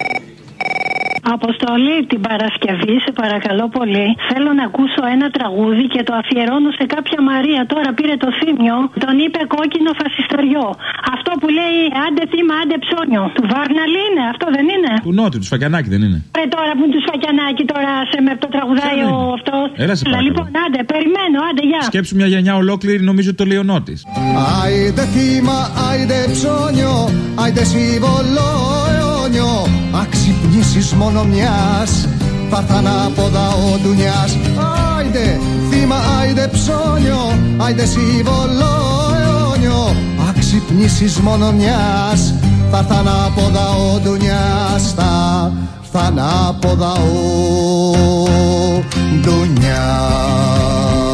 Αποστολή, την Παρασκευή, σε παρακαλώ πολύ. Θέλω να ακούσω ένα τραγούδι και το αφιερώνω σε κάποια Μαρία. Τώρα πήρε το θύμιο, τον είπε κόκκινο φασιστοριό. Αυτό που λέει άντε θύμα, άντε ψώνιο. Του Βάρναλ είναι, αυτό δεν είναι? Του Νότιου, του Σφακιανάκη δεν είναι? Ρε τώρα που είναι του Σφακιανάκη, τώρα σε με το τραγουδάει ο αυτό. Έλα σε παρακαλώ. Λοιπόν, άντε, περιμένω, άντε, γεια. Σκέψου μια γενιά ολόκληρη, νομίζω το λέει ο Νότης. Άιντε θύμα, άιντε ψώνιο, άιντε σύμβολο αιώνιο. Αξυπνήσεις μόνο μιας, θα έρθ' ανάποδα ο ντουνιάς. Άιντε θύμα, άιντε ψώνιο, άιντε σύμβολο αιώνιο. Αξυπνήσεις μόνο μιας, θα έρθ' ανάποδα ο ντουνιάς. Θα έρθ' ανάποδα ο ντουνιάς.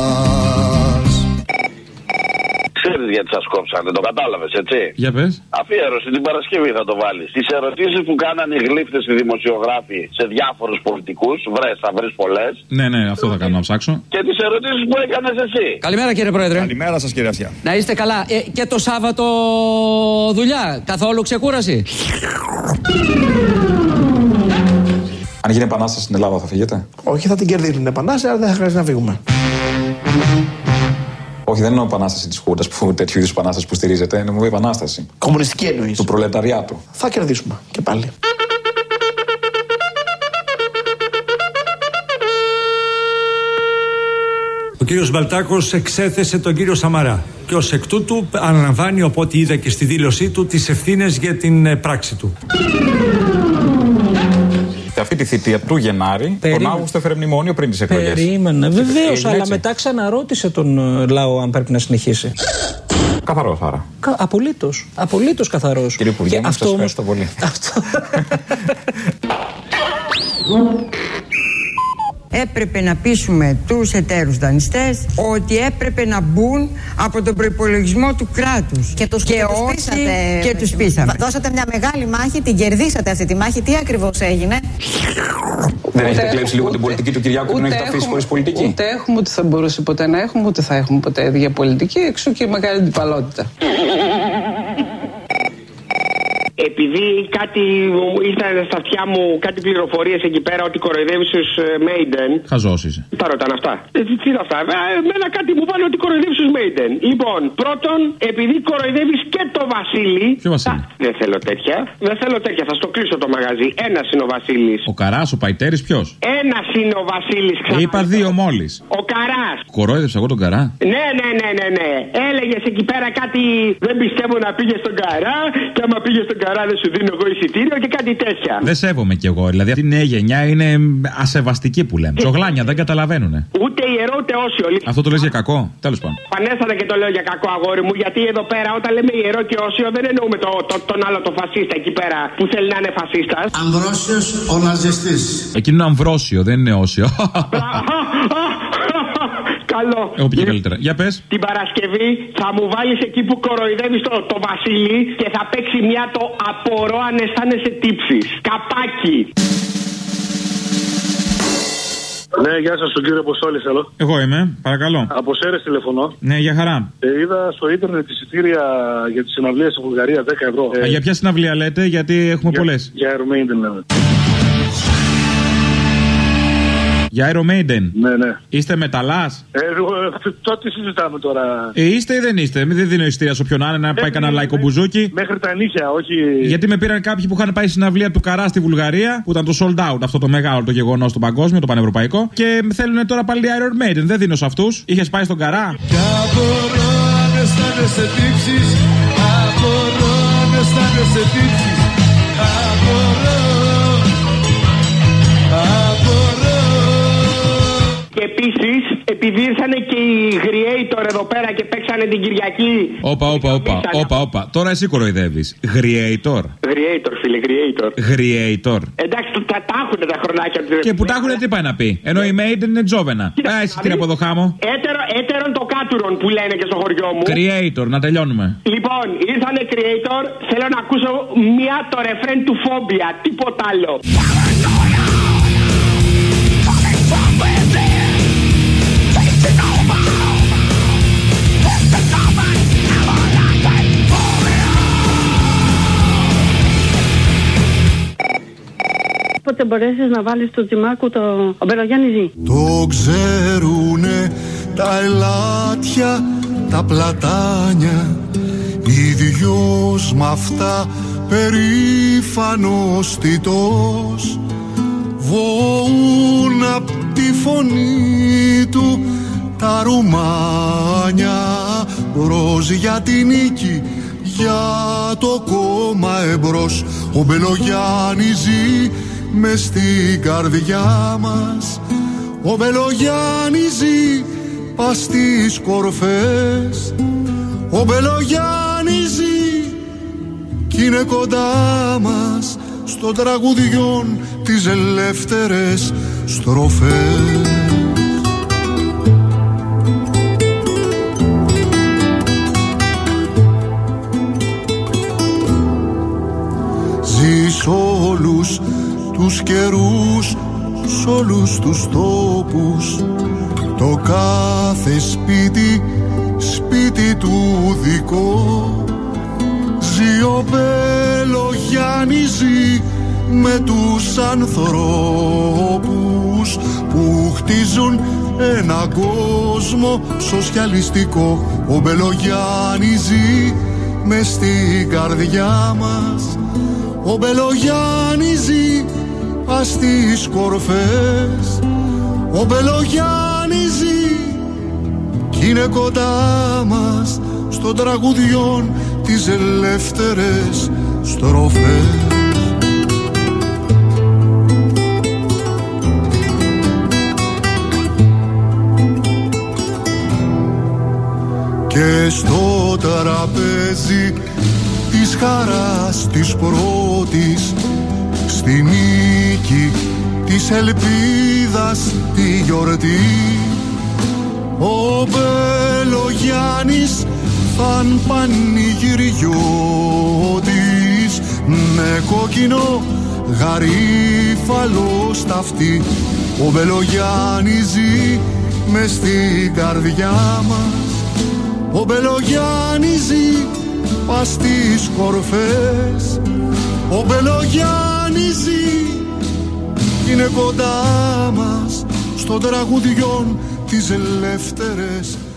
Ξέρεις γιατί σας κόψανε, το κατάλαβες, έτσι? Για πες. Αφιέρωση την Παρασκευή θα το βάλεις. Τις ερωτήσεις που κάνανε οι γλύφτες οι δημοσιογράφοι σε διάφορους πολιτικούς, βρες, θα βρεις πολλές. Ναι, ναι, αυτό θα κάνω να ψάξω. Και τις ερωτήσεις που έκανες εσύ. Καλημέρα κύριε Πρόεδρε. Καλημέρα σας κύριε Αυτιά. Να είστε καλά. Ε, και το Σάββατο δουλειά, καθόλου ξεκούραση? Αν γίνει επανάσταση στην Ελλάδα θα φύγετε? Όχι, θα την κερδίσουν την επανάσταση, αλλά δεν θα χρειάζεται να φύγουμε. Όχι, δεν εννοώ επανάσταση της Χούντας, που τέτοιου είδους επανάσταση που στηρίζεται. Εννοώ επανάσταση. Κομμουνιστική εννοείς. Του προλεταριάτου. Θα κερδίσουμε και πάλι. Ο κύριος Μπαλτάκος εξέθεσε τον κύριο Σαμαρά και ως εκ τούτου αναλαμβάνει, οπότε είδα και στη δήλωσή του, τις ευθύνες για την πράξη του. Σε αυτή τη θητεία του Γενάρη, περίμενε. Τον Αύγουστο έφερε μνημόνιο πριν τις εκλογές. Περίμενε, βεβαίως, αλλά έτσι. Μετά ξαναρώτησε τον λαό αν πρέπει να συνεχίσει. Καθαρός άρα. Κα, απολύτως. Απολύτως καθαρός. Κύριε Υπουργέ, μου σας ευχαριστώ πολύ. Αυτό... Έπρεπε να πείσουμε τους εταίρους δανειστές ότι έπρεπε να μπουν από τον προϋπολογισμό του κράτους. Και τους, και και τους πείσατε. Και τους πείσαμε. Δώσατε μια μεγάλη μάχη, την κερδίσατε αυτή τη μάχη. Τι ακριβώς έγινε? Δεν έχετε κλέψει λίγο την πολιτική του Κυριάκου που να έχετε αφήσει χωρίς πολιτική? Ούτε έχουμε ούτε θα μπορούσε ποτέ να έχουμε, ούτε θα έχουμε ποτέ ίδια πολιτική, εξού και η μεγάλη αντιπαλότητα. Επειδή κάτι ήρθαν στα αυτιά μου κάτι πληροφορίες εκεί πέρα ότι κοροϊδεύεις τους Μέιντεν. Χαζός είσαι. Τα ρωτάνε αυτά. Ε, τι είναι αυτά. Εμένα κάτι μου πάνε ότι κοροϊδεύεις τους Μέιντεν. Λοιπόν, πρώτον, επειδή κοροϊδεύεις και το Βασίλη. Ποιο Βασίλη? Α, δεν θέλω τέτοια. Δεν θέλω τέτοια. Θα στο κλείσω το μαγαζί. Ένας είναι ο Βασίλης. Ο Καράς, ο Παϊτέρης, ποιος? Ένας είναι ο Βασίλης. Είπα δύο μόλις. Ο Καράς. Κορόιδεψα εγώ τον Καρά. Ναι, ναι, ναι, ναι, ναι. Έλεγες εκεί πέρα κάτι. Δεν πιστεύω να πήγε στον Καρά. Και άμα πήγε στον Καρά δεν σου δίνω εγώ εισιτήριο και κάτι τέτοια. Δεν σέβομαι κι εγώ. Δηλαδή αυτή η νέα γενιά είναι ασεβαστική που λέμε. Τσογλάνια, δεν καταλαβαίνουνε. Ούτε ιερό ούτε όσιο. Αυτό το λες για κακό? Τέλος πάντων. Πανέστατα και το λέω για κακό, αγόρι μου, γιατί εδώ πέρα όταν λέμε ιερό και όσιο δεν εννοούμε το, το, τον άλλο το φασίστα εκεί πέρα που θέλει να είναι φασίστας. Αμβρόσιος ο ναζιστής. Εκείνο είναι αμβρόσιο, δεν είναι όσιο. Καλό. Εγώ πήγε καλύτερα. Για πες. Την Παρασκευή θα μου βάλεις εκεί που κοροϊδεύεις το, το Βασίλη και θα παίξει μια το απορώ αν αισθάνεσαι τύψεις. Καπάκι. Ναι, γεια σας, τον κύριο Αποστόλη θέλω. Εγώ είμαι, παρακαλώ. Από Σέρες τηλεφωνώ. Ναι, για χαρά. Ε, είδα στο ίντερνετ εισιτήρια για τις συναυλίες στη Βουλγαρία δέκα ευρώ. Α, ε, για ποια συναυλία λέτε, γιατί έχουμε για, πολλές. Για Iron Maiden λέμε. Για Iron Maiden. Ναι, ναι. Είστε μεταλλάς? Ε, τότε συζητάμε τώρα. Ε, είστε ή δεν είστε? Μην δεν δίνω εισιτήρια σε όποιον άλλο να πάει κανένα λαϊκό μπουζούκι. Μέχρι τα νύχια, όχι. Γιατί με πήραν κάποιοι που είχαν πάει στην αυλία του Καρά στη Βουλγαρία, που ήταν το sold out, αυτό το μεγάλο το γεγονός το παγκόσμιο, το πανευρωπαϊκό. Και θέλουν τώρα πάλι Iron Maiden. Δεν δίνω σε αυτούς. Είχες πάει στον Καρά. Κι απορώ αν αισθάνεσαι τύψεις. Απορώ αν αισθάνεσαι τύψεις. Απορώ. Απορώ. Και επίσης, επειδή ήρθαν και οι Creator εδώ πέρα και παίξανε την Κυριακή. Όπα, όπα, όπα, όπα, όπα. Τώρα εσύ κοροϊδεύεις. Creator. Creator, φίλε, Creator. Creator. Εντάξει, τα, τα έχουνε τα χρονάκια του. Και που τα έχουνε τι πάει να πει? Ενώ η Maiden είναι τζόβενα. Α, εσύ τι από εδώ χάμω. Έτερο, έτερον το κάτουρον που λένε και στο χωριό μου. Creator, να τελειώνουμε. Λοιπόν, ήρθανε Creator, θέλω να ακούσω μία το ρεφρέν του Φόμπια, τίποτα άλλο. Πότε μπορέσεις να βάλεις το Τζιμάκου το Μπελογιάννη Ζή? Το ξέρουνε τα ελάτια, τα πλατάνια, ίδιος μ' αυτά περήφανος τιτός. Βοούν απ' τη φωνή του τα ρουμάνια, μπρος για τη νίκη, για το κόμμα εμπρός. Ο Μπελογιάννης ζει μες στην καρδιά μας. Ο Μπελογιάννης ζει πας στις κορφές. Ο Μπελογιάννης ζει κι είναι κοντά μας στο τραγουδιόν τις ελεύθερες στροφές. Ζει σ' όλους τους καιρούς, σ' όλους τους τόπους, το κάθε σπίτι, σπίτι του δικό. Ζει ο Μπελογιάννης, ζει με τους ανθρώπους που χτίζουν έναν κόσμο σοσιαλιστικό. Ο Μπελογιάννης ζει μες στην καρδιά μας. Ο Μπελογιάννης ζει πας στις κορφές. Ο Μπελογιάννης ζει κι είναι κοντά μας στον τραγουδιόν τις ελεύθερες στροφές. Και στο τραπέζι της χαράς της πρώτης, στη νίκη της ελπίδας τη γιορτή, ο Μπελογιάννης φαν πανηγυριώτης, με κόκκινο γαρίφαλο στα αυτή. Ο Μπελογιάννης ζει μες στην καρδιά μας. Ο Μπελογιάννης ζει πας στις κορφές. Ο Μπελογιάννης ζει είναι κοντά μας στον τραγουδιόν τις ελεύθερες